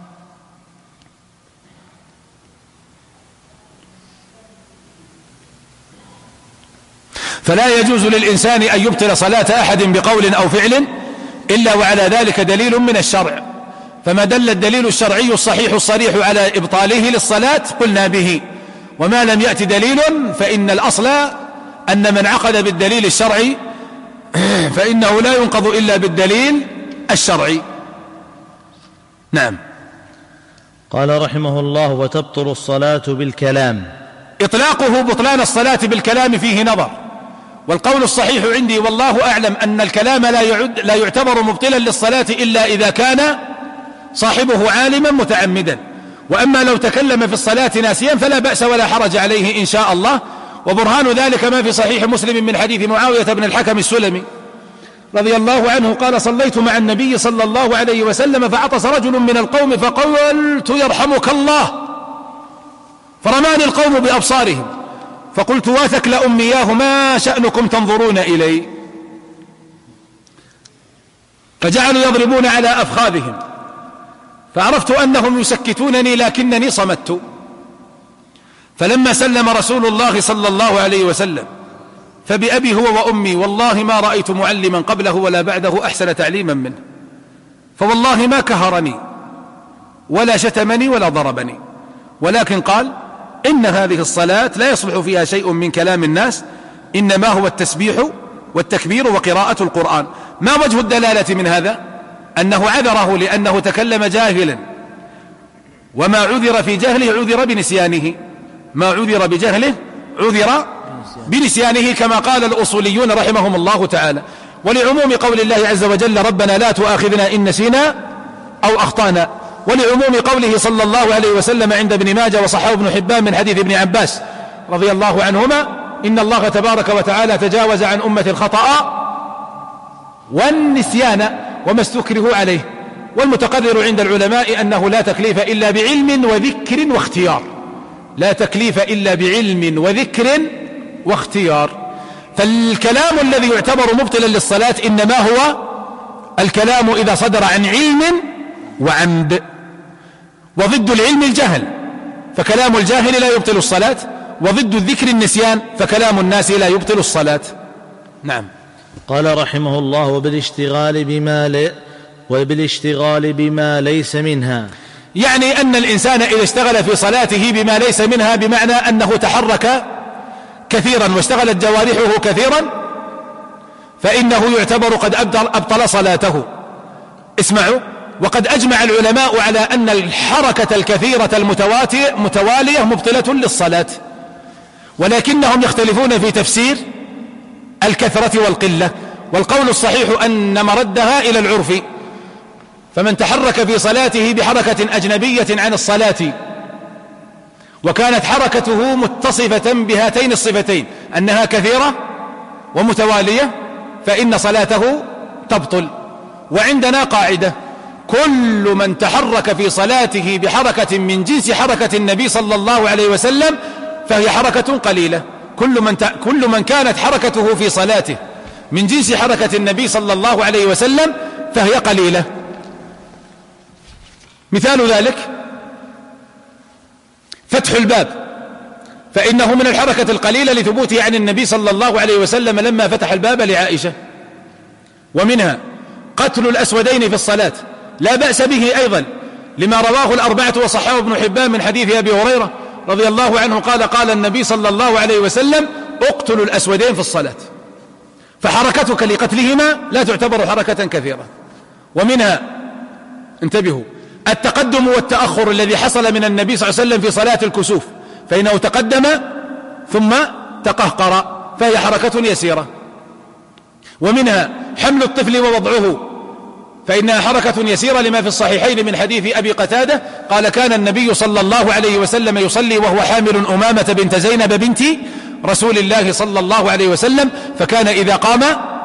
فلا يجوز للإنسان أن يبطل صلاة أحد بقول أو فعل إلا وعلى ذلك دليل من الشرع. فما دل الدليل الشرعي الصحيح الصريح على إبطاله للصلاة قلنا به، وما لم يأت دليل فإن الأصل أن من عقد بالدليل الشرعي فإنه لا ينقض إلا بالدليل الشرعي. نعم.
قال رحمه الله: وتبطل الصلاة بالكلام.
إطلاقه بطلان الصلاة بالكلام فيه نظر، والقول الصحيح عندي والله أعلم أن الكلام لا يعتبر مبطلا للصلاة إلا إذا كان صاحبه عالما متعمدا. وأما لو تكلم في الصلاة ناسيا فلا بأس ولا حرج عليه إن شاء الله. وبرهان ذلك ما في صحيح مسلم من حديث معاوية بن الحكم السلمي رضي الله عنه قال: صليت مع النبي صلى الله عليه وسلم فعطس رجل من القوم فقلت: يرحمك الله، فرماني القوم بأبصارهم، فقلت: وثكل أمياه ما شأنكم تنظرون إلي؟ فجعلوا يضربون على أفخاذهم، فعرفت أنهم يسكتونني لكنني صمت. فلما سلم رسول الله صلى الله عليه وسلم فبأبي هو وأمي والله ما رأيت معلما قبله ولا بعده أحسن تعليما منه، فوالله ما كهرني ولا شتمني ولا ضربني، ولكن قال: إن هذه الصلاة لا يصلح فيها شيء من كلام الناس، إنما هو التسبيح والتكبير وقراءة القرآن. ما وجه الدلالة من هذا؟ أنه عذره لأنه تكلم جاهلا، وما عذر في جهله عذر بنسيانه، ما عذر بجهله عذر بنسيانه كما قال الأصوليون رحمهم الله تعالى. ولعموم قول الله عز وجل: ربنا لا تؤاخذنا إن نسينا أو أخطأنا، ولعموم قوله صلى الله عليه وسلم عند ابن ماجه وصححه ابن حبان من حديث ابن عباس رضي الله عنهما: إن الله تبارك وتعالى تجاوز عن أمة الخطأ والنسيان وما استكرهوا عليه. والمتقرر عند العلماء أنه لا تكليف إلا بعلم وذكر واختيار، لا تكليف إلا بعلم وذكر واختيار. فالكلام الذي يعتبر مبطلا للصلاة إنما هو الكلام إذا صدر عن علم وعمد، وضد العلم الجهل، فكلام الجاهل لا يبطل الصلاة، وضد الذكر النسيان، فكلام الناس لا يبطل الصلاة. نعم.
قال رحمه الله: وبالاشتغال بما ليس منها،
يعني أن الإنسان إذا اشتغل في صلاته بما ليس منها، بمعنى أنه تحرك كثيرا واشتغلت جوارحه كثيرا، فإنه يعتبر قد أبطل صلاته. اسمعوا: وقد أجمع العلماء على أن الحركة الكثيرة المتوالية مبطلة للصلاة، ولكنهم يختلفون في تفسير الكثرة والقلة. والقول الصحيح أن مردها إلى العرف، فمن تحرك في صلاته بحركة أجنبية عن الصلاة وكانت حركته متصفة بهاتين الصفتين أنها كثيرة ومتوالية فإن صلاته تبطل. وعندنا قاعدة: كل من تحرك في صلاته بحركة من جنس حركة النبي صلى الله عليه وسلم فهي حركة قليلة. كل من كانت حركته في صلاته من جنس حركة النبي صلى الله عليه وسلم فهي قليلة. مثال ذلك فتح الباب، فإنه من الحركة القليلة لثبوته عن النبي صلى الله عليه وسلم لما فتح الباب لعائشة. ومنها قتل الأسودين في الصلاة، لا بأس به أيضا لما رواه الأربعة وصححه ابن حبان من حديث أبي هريرة رضي الله عنه قال: قال النبي صلى الله عليه وسلم: اقتلوا الأسودين في الصلاة. فحركتك لقتلهما لا تعتبر حركة كثيرة. ومنها، انتبهوا، التقدم والتأخر الذي حصل من النبي صلى الله عليه وسلم في صلاة الكسوف، فإنه تقدم ثم تقهقر، فهي حركة يسيرة. ومنها حمل الطفل ووضعه، فإنها حركة يسيرة لما في الصحيحين من حديث أبي قتادة قال: كان النبي صلى الله عليه وسلم يصلي وهو حامل أمامة بنت زينب بنت رسول الله صلى الله عليه وسلم، فكان إذا قام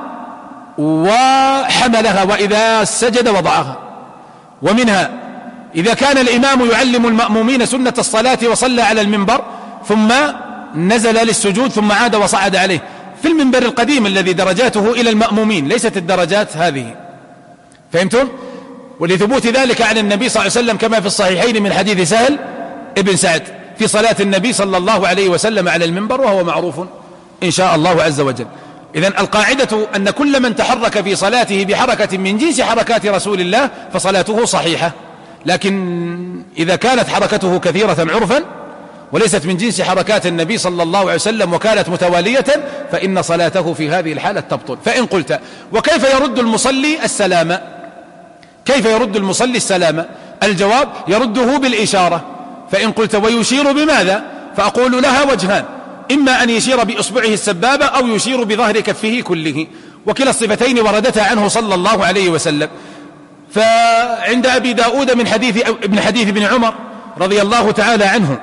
وحملها وإذا سجد وضعها. ومنها إذا كان الإمام يعلم المأمومين سنة الصلاة وصلى على المنبر ثم نزل للسجود ثم عاد وصعد عليه، في المنبر القديم الذي درجاته إلى المأمومين ليست الدرجات هذه، فهمتم؟ ولثبوت ذلك عن النبي صلى الله عليه وسلم كما في الصحيحين من حديث سهل ابن سعد في صلاة النبي صلى الله عليه وسلم على المنبر، وهو معروف إن شاء الله عز وجل. إذن القاعدة أن كل من تحرك في صلاته بحركة من جنس حركات رسول الله فصلاته صحيحة، لكن إذا كانت حركته كثيرة عرفا وليست من جنس حركات النبي صلى الله عليه وسلم وكانت متوالية فإن صلاته في هذه الحالة تبطل. فإن قلت: وكيف يرد المصلي السلام؟ كيف يرد المصلي السلام؟ الجواب: يرده بالإشارة. فإن قلت: ويشير بماذا؟ فأقول: لها وجهان: إما أن يشير بإصبعه السبابة أو يشير بظهر كفه كله، وكلا الصفتين وردتا عنه صلى الله عليه وسلم. فعند أبي داود من حديث ابن عمر رضي الله تعالى عنه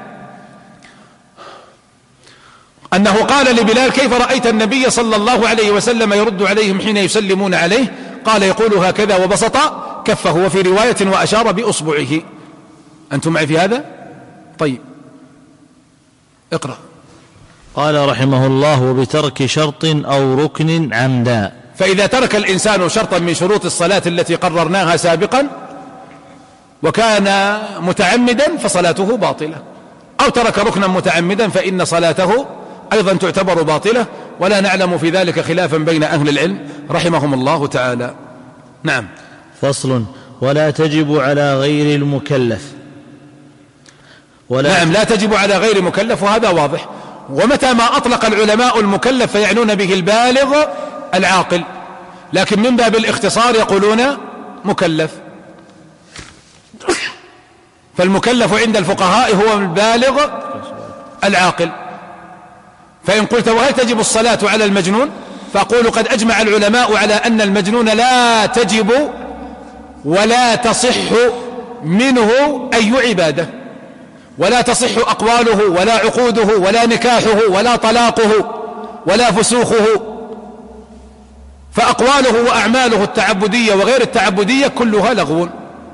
أنه قال لبلال: كيف رأيت النبي صلى الله عليه وسلم يرد عليهم حين يسلمون عليه؟ قال: يقول هكذا وبسط كفه، وفي رواية وأشار بأصبعه. أنتم معي في هذا؟ طيب اقرأ.
قال رحمه الله: وبترك شرط أو ركن عمدا.
فإذا ترك الإنسان شرطا من شروط الصلاة التي قررناها سابقا وكان متعمدا فصلاته باطلة، أو ترك ركنا متعمدا فإن صلاته أيضا تعتبر باطلة، ولا نعلم في ذلك خلافا بين أهل العلم رحمهم الله تعالى. نعم.
فصل: ولا تجب على غير المكلف.
نعم، لا تجب على غير مكلف، وهذا واضح. ومتى ما أطلق العلماء المكلف فيعنون به البالغ العاقل، لكن من باب الاختصار يقولون مكلف. فالمكلف عند الفقهاء هو البالغ العاقل. فإن قلت: وهل تجب الصلاة على المجنون؟ فأقول: قد أجمع العلماء على أن المجنون لا تجب ولا تصح منه أي عبادة، ولا تصح أقواله ولا عقوده ولا نكاحه ولا طلاقه ولا فسوخه، فأقواله وأعماله التعبدية وغير التعبدية كلها لغو.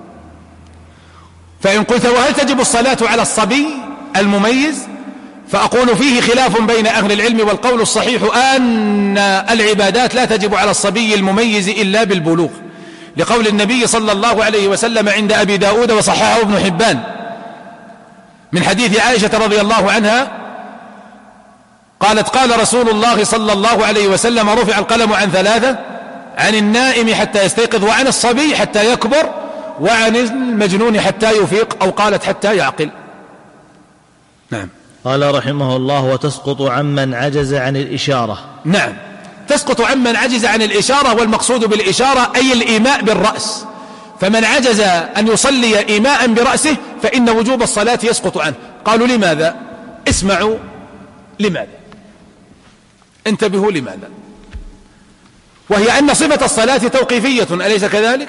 فإن قلت: وهل تجب الصلاة على الصبي المميز؟ فأقول: فيه خلاف بين أهل العلم، والقول الصحيح أن العبادات لا تجب على الصبي المميز إلا بالبلوغ، لقول النبي صلى الله عليه وسلم عند أبي داود وصححه ابن حبان من حديث عائشة رضي الله عنها قالت: قال رسول الله صلى الله عليه وسلم: رفع القلم عن ثلاثة: عن النائم حتى يستيقظ، وعن الصبي حتى يكبر، وعن المجنون حتى يفيق، أو قالت حتى يعقل. نعم.
قال رحمه الله: وتسقط عمن عجز عن الإشارة.
نعم، تسقط عمن عجز عن الإشارة، والمقصود بالإشارة أي الإيماء بالرأس. فمن عجز أن يصلي إيماء برأسه فإن وجوب الصلاة يسقط عنه. قالوا: لماذا؟ اسمعوا لماذا، انتبهوا لماذا. وهي أن صفة الصلاة توقيفية، أليس كذلك؟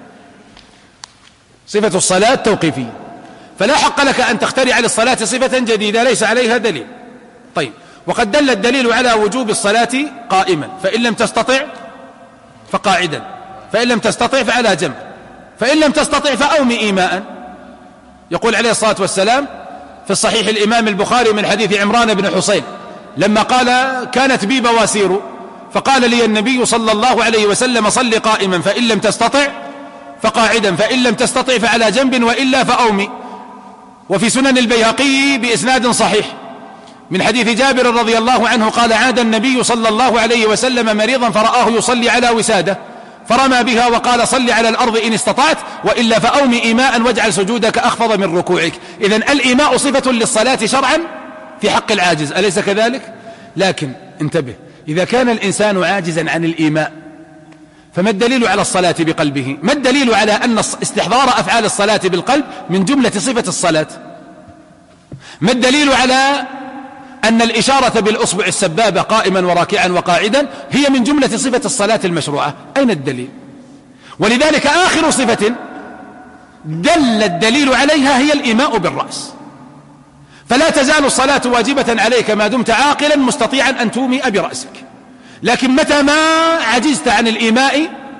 صفة الصلاة توقيفية، فلا حق لك أن تخترع للصلاة صفة جديدة ليس عليها دليل. طيب، وقد دل الدليل على وجوب الصلاة قائما، فإن لم تستطع فقاعدا، فإن لم تستطع فعلى جنب، فإن لم تستطع فأومي إيماء. يقول عليه الصلاة والسلام في الصحيح الإمام البخاري من حديث عمران بن حسين لما قال: كانت بي بواسير، فقال لي النبي صلى الله عليه وسلم: صل قائما، فإن لم تستطع فقاعدا، فإن لم تستطع فعلى جنب، وإلا فأومي. وفي سنن البيهقي بإسناد صحيح من حديث جابر رضي الله عنه قال: عاد النبي صلى الله عليه وسلم مريضا فرآه يصلي على وسادة، فرمى بها وقال: صل على الأرض إن استطعت، وإلا فأومي إيماء واجعل سجودك أخفض من ركوعك. إذن الإيماء صفة للصلاة شرعا في حق العاجز، أليس كذلك؟ لكن انتبه، إذا كان الإنسان عاجزا عن الإيماء فما الدليل على الصلاة بقلبه؟ ما الدليل على أن استحضار أفعال الصلاة بالقلب من جملة صفة الصلاة؟ ما الدليل على أن الإشارة بالأصبع السبابة قائما وراكعا وقاعدا هي من جملة صفة الصلاة المشروعة؟ أين الدليل؟ ولذلك آخر صفة دل الدليل عليها هي الإيماء بالرأس. فلا تزال الصلاة واجبة عليك ما دمت عاقلا مستطيعا أن تومئ برأسك، لكن متى ما عجزت عن الإيماء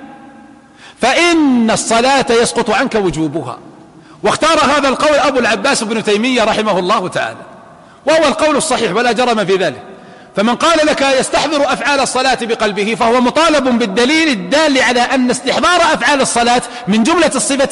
فإن الصلاة يسقط عنك وجوبها. واختار هذا القول أبو العباس بن تيمية رحمه الله تعالى، وهو القول الصحيح ولا جرم في ذلك. فمن قال لك يستحضر أفعال الصلاة بقلبه فهو مطالب بالدليل الدال على أن استحضار أفعال الصلاة من جملة الصفة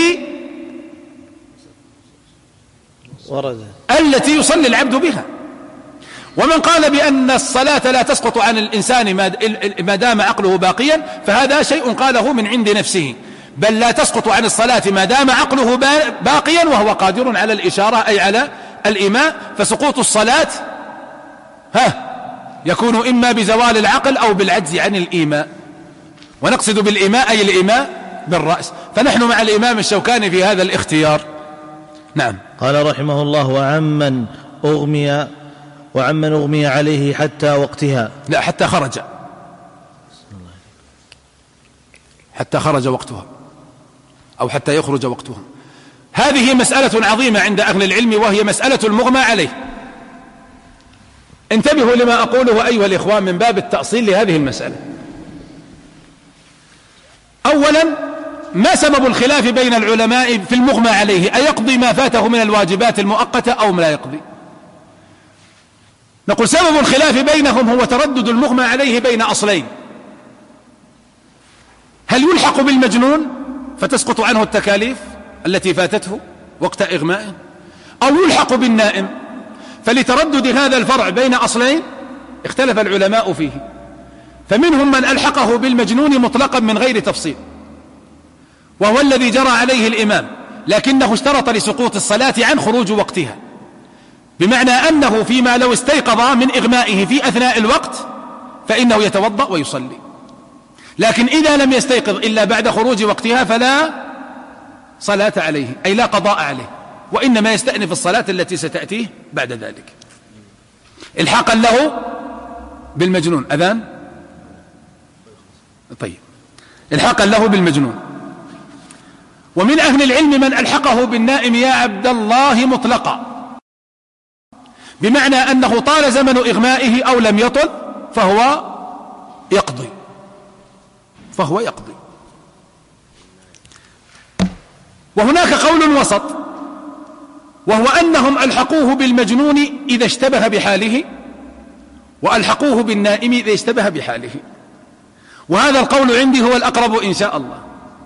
التي يصلي العبد بها. ومن قال بأن الصلاة لا تسقط عن الإنسان ما دام عقله باقيا فهذا شيء قاله من عند نفسه، بل لا تسقط عن الصلاة ما دام عقله باقيا وهو قادر على الإشارة أي على الإيماء. فسقوط الصلاة يكون إما بزوال العقل أو بالعجز عن الإيماء، ونقصد بالإيماء أي الإيماء بالرأس. فنحن مع الإمام الشوكاني في هذا الاختيار. نعم.
قال رحمه الله: وعمن أغمي وعمن أغمي عليه حتى وقتها.
لا، حتى خرج وقتها أو حتى يخرج وقتها. هذه مسألة عظيمة عند أهل العلم، وهي مسألة المغمى عليه. انتبهوا لما أقوله أيها الإخوان من باب التأصيل لهذه المسألة. أولا، ما سبب الخلاف بين العلماء في المغمى عليه؟ أيقضي ما فاته من الواجبات المؤقتة أو لا يقضي؟ نقول سبب الخلاف بينهم هو تردد المغمى عليه بين أصلين: هل يلحق بالمجنون فتسقط عنه التكاليف التي فاتته وقت إغمائه، أو يلحق بالنائم؟ فلتردد هذا الفرع بين أصلين اختلف العلماء فيه، فمنهم من ألحقه بالمجنون مطلقا من غير تفصيل، وهو الذي جرى عليه الإمام، لكنه اشترط لسقوط الصلاة عن خروج وقتها، بمعنى أنه فيما لو استيقظ من إغمائه في أثناء الوقت فإنه يتوضأ ويصلي، لكن إذا لم يستيقظ إلا بعد خروج وقتها فلا صلاة عليه، أي لا قضاء عليه، وإنما يستأنف الصلاة التي ستأتيه بعد ذلك. الحاقا له بالمجنون أذان، طيب، الحاقا له بالمجنون. ومن أهل العلم من ألحقه بالنائم يا عبد الله مطلقا، بمعنى أنه طال زمن إغمائه أو لم يطل فهو يقضي. وهناك قول وسط، وهو أنهم ألحقوه بالمجنون إذا اشتبه بحاله، وألحقوه بالنائم إذا اشتبه بحاله، وهذا القول عندي هو الأقرب إن شاء الله.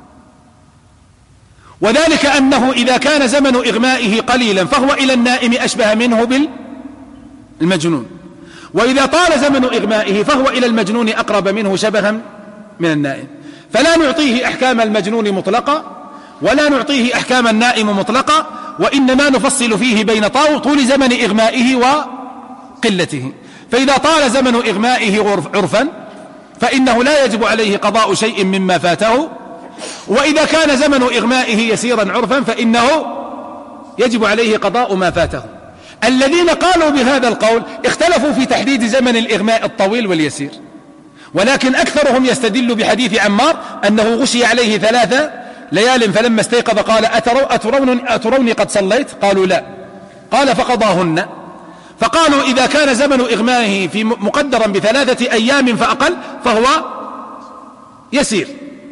وذلك أنه إذا كان زمن إغمائه قليلا فهو إلى النائم أشبه منه بالمجنون، وإذا طال زمن إغمائه فهو إلى المجنون أقرب منه شبها من النائم، فلا نعطيه أحكام المجنون مطلقة ولا نعطيه أحكام النائم مطلقة، وإنما نفصل فيه بين طول زمن إغمائه وقلته. فإذا طال زمن إغمائه عرفا فإنه لا يجب عليه قضاء شيء مما فاته، وإذا كان زمن إغمائه يسيرا عرفا فإنه يجب عليه قضاء ما فاته. الذين قالوا بهذا القول اختلفوا في تحديد زمن الإغماء الطويل واليسير، ولكن أكثرهم يستدل بحديث عمار أنه غشي عليه 3 ليال فلما استيقظ قال أتروني قد صليت؟ قالوا لا، قال فقضاهن. فقالوا إذا كان زمن إغمائه في مقدرا ب3 أيام فأقل فهو يسير،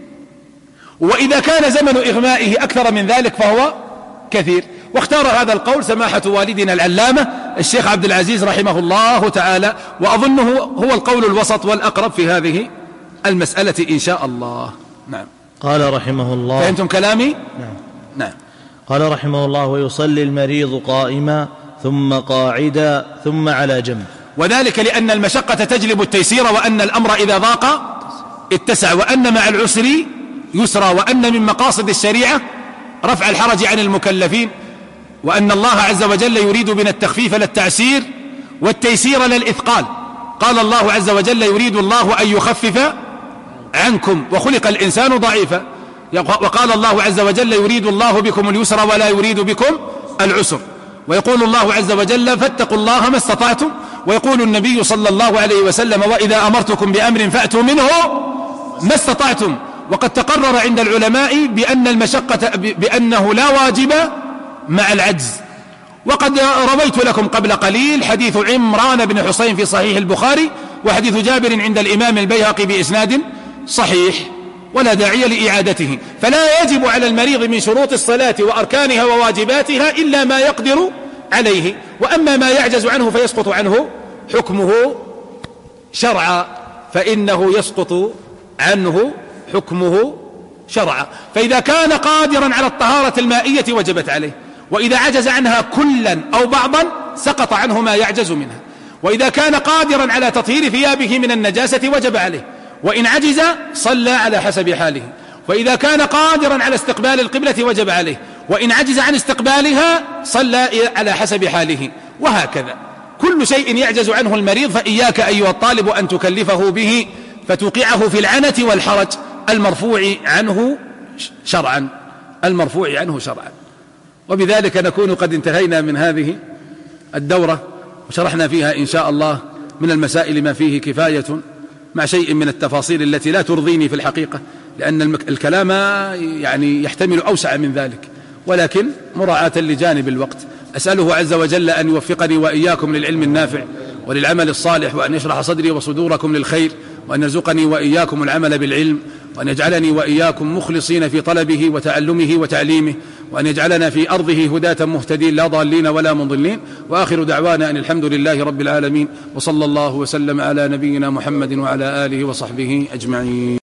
وإذا كان زمن إغمائه أكثر من ذلك فهو كثير. واختار هذا القول سماحة والدنا العلامة الشيخ عبد العزيز رحمه الله تعالى، وأظنه هو القول الوسط والأقرب في هذه المسألة إن شاء الله. نعم.
قال رحمه الله،
فهمتم كلامي؟ نعم.
قال رحمه الله: ويصلي المريض قائما ثم قاعدا ثم على جنب.
وذلك لأن المشقة تجلب التيسير، وأن الأمر إذا ضاق اتسع، وأن مع العسر يسرا، وأن من مقاصد الشريعة رفع الحرج عن المكلفين، وأن الله عز وجل يريد بنا التخفيف لا التعسير، والتيسير لا الإثقال. قال الله عز وجل: يريد الله أن يخفف عنكم وخلق الإنسان ضعيفا. وقال الله عز وجل: يريد الله بكم اليسر ولا يريد بكم العسر. ويقول الله عز وجل: فاتقوا الله ما استطعتم. ويقول النبي صلى الله عليه وسلم: وإذا أمرتكم بأمر فأتوا منه ما استطعتم. وقد تقرر عند العلماء بأن المشقة بأنه لا واجب مع العجز. وقد رويت لكم قبل قليل حديث عمران بن حسين في صحيح البخاري، وحديث جابر عند الإمام البيهقي بإسناد صحيح، ولا داعي لإعادته. فلا يجب على المريض من شروط الصلاة وأركانها وواجباتها إلا ما يقدر عليه، وأما ما يعجز عنه فيسقط عنه حكمه شرعا، فإنه يسقط عنه حكمه شرعا. فإذا كان قادرا على الطهارة المائية وجبت عليه، وإذا عجز عنها كلا أو بعضا سقط عنه ما يعجز منها، وإذا كان قادرا على تطهير ثيابه من النجاسة وجب عليه، وإن عجز صلى على حسب حاله. وإذا كان قادرا على استقبال القبلة وجب عليه، وإن عجز عن استقبالها صلى على حسب حاله، وهكذا. كل شيء يعجز عنه المريض فإياك أيها الطالب أن تكلفه به فتوقعه في العنة والحرج المرفوع عنه شرعا. وبذلك نكون قد انتهينا من هذه الدورة
وشرحنا فيها إن شاء الله من المسائل ما فيه كفاية، مع شيء من التفاصيل التي لا ترضيني في الحقيقة، لأن الكلام يعني يحتمل أوسع من ذلك، ولكن مراعاة لجانب الوقت أسأله عز وجل أن يوفقني وإياكم للعلم النافع وللعمل الصالح، وأن يشرح صدري وصدوركم للخير، وأن يرزقني وإياكم العمل بالعلم، وأن يجعلني وإياكم مخلصين في طلبه وتعلمه وتعليمه، وأن يجعلنا في أرضه هداة مهتدين لا ضالين ولا مضلين. وآخر دعوانا أن الحمد لله رب العالمين، وصلى الله وسلم على نبينا محمد وعلى آله وصحبه أجمعين.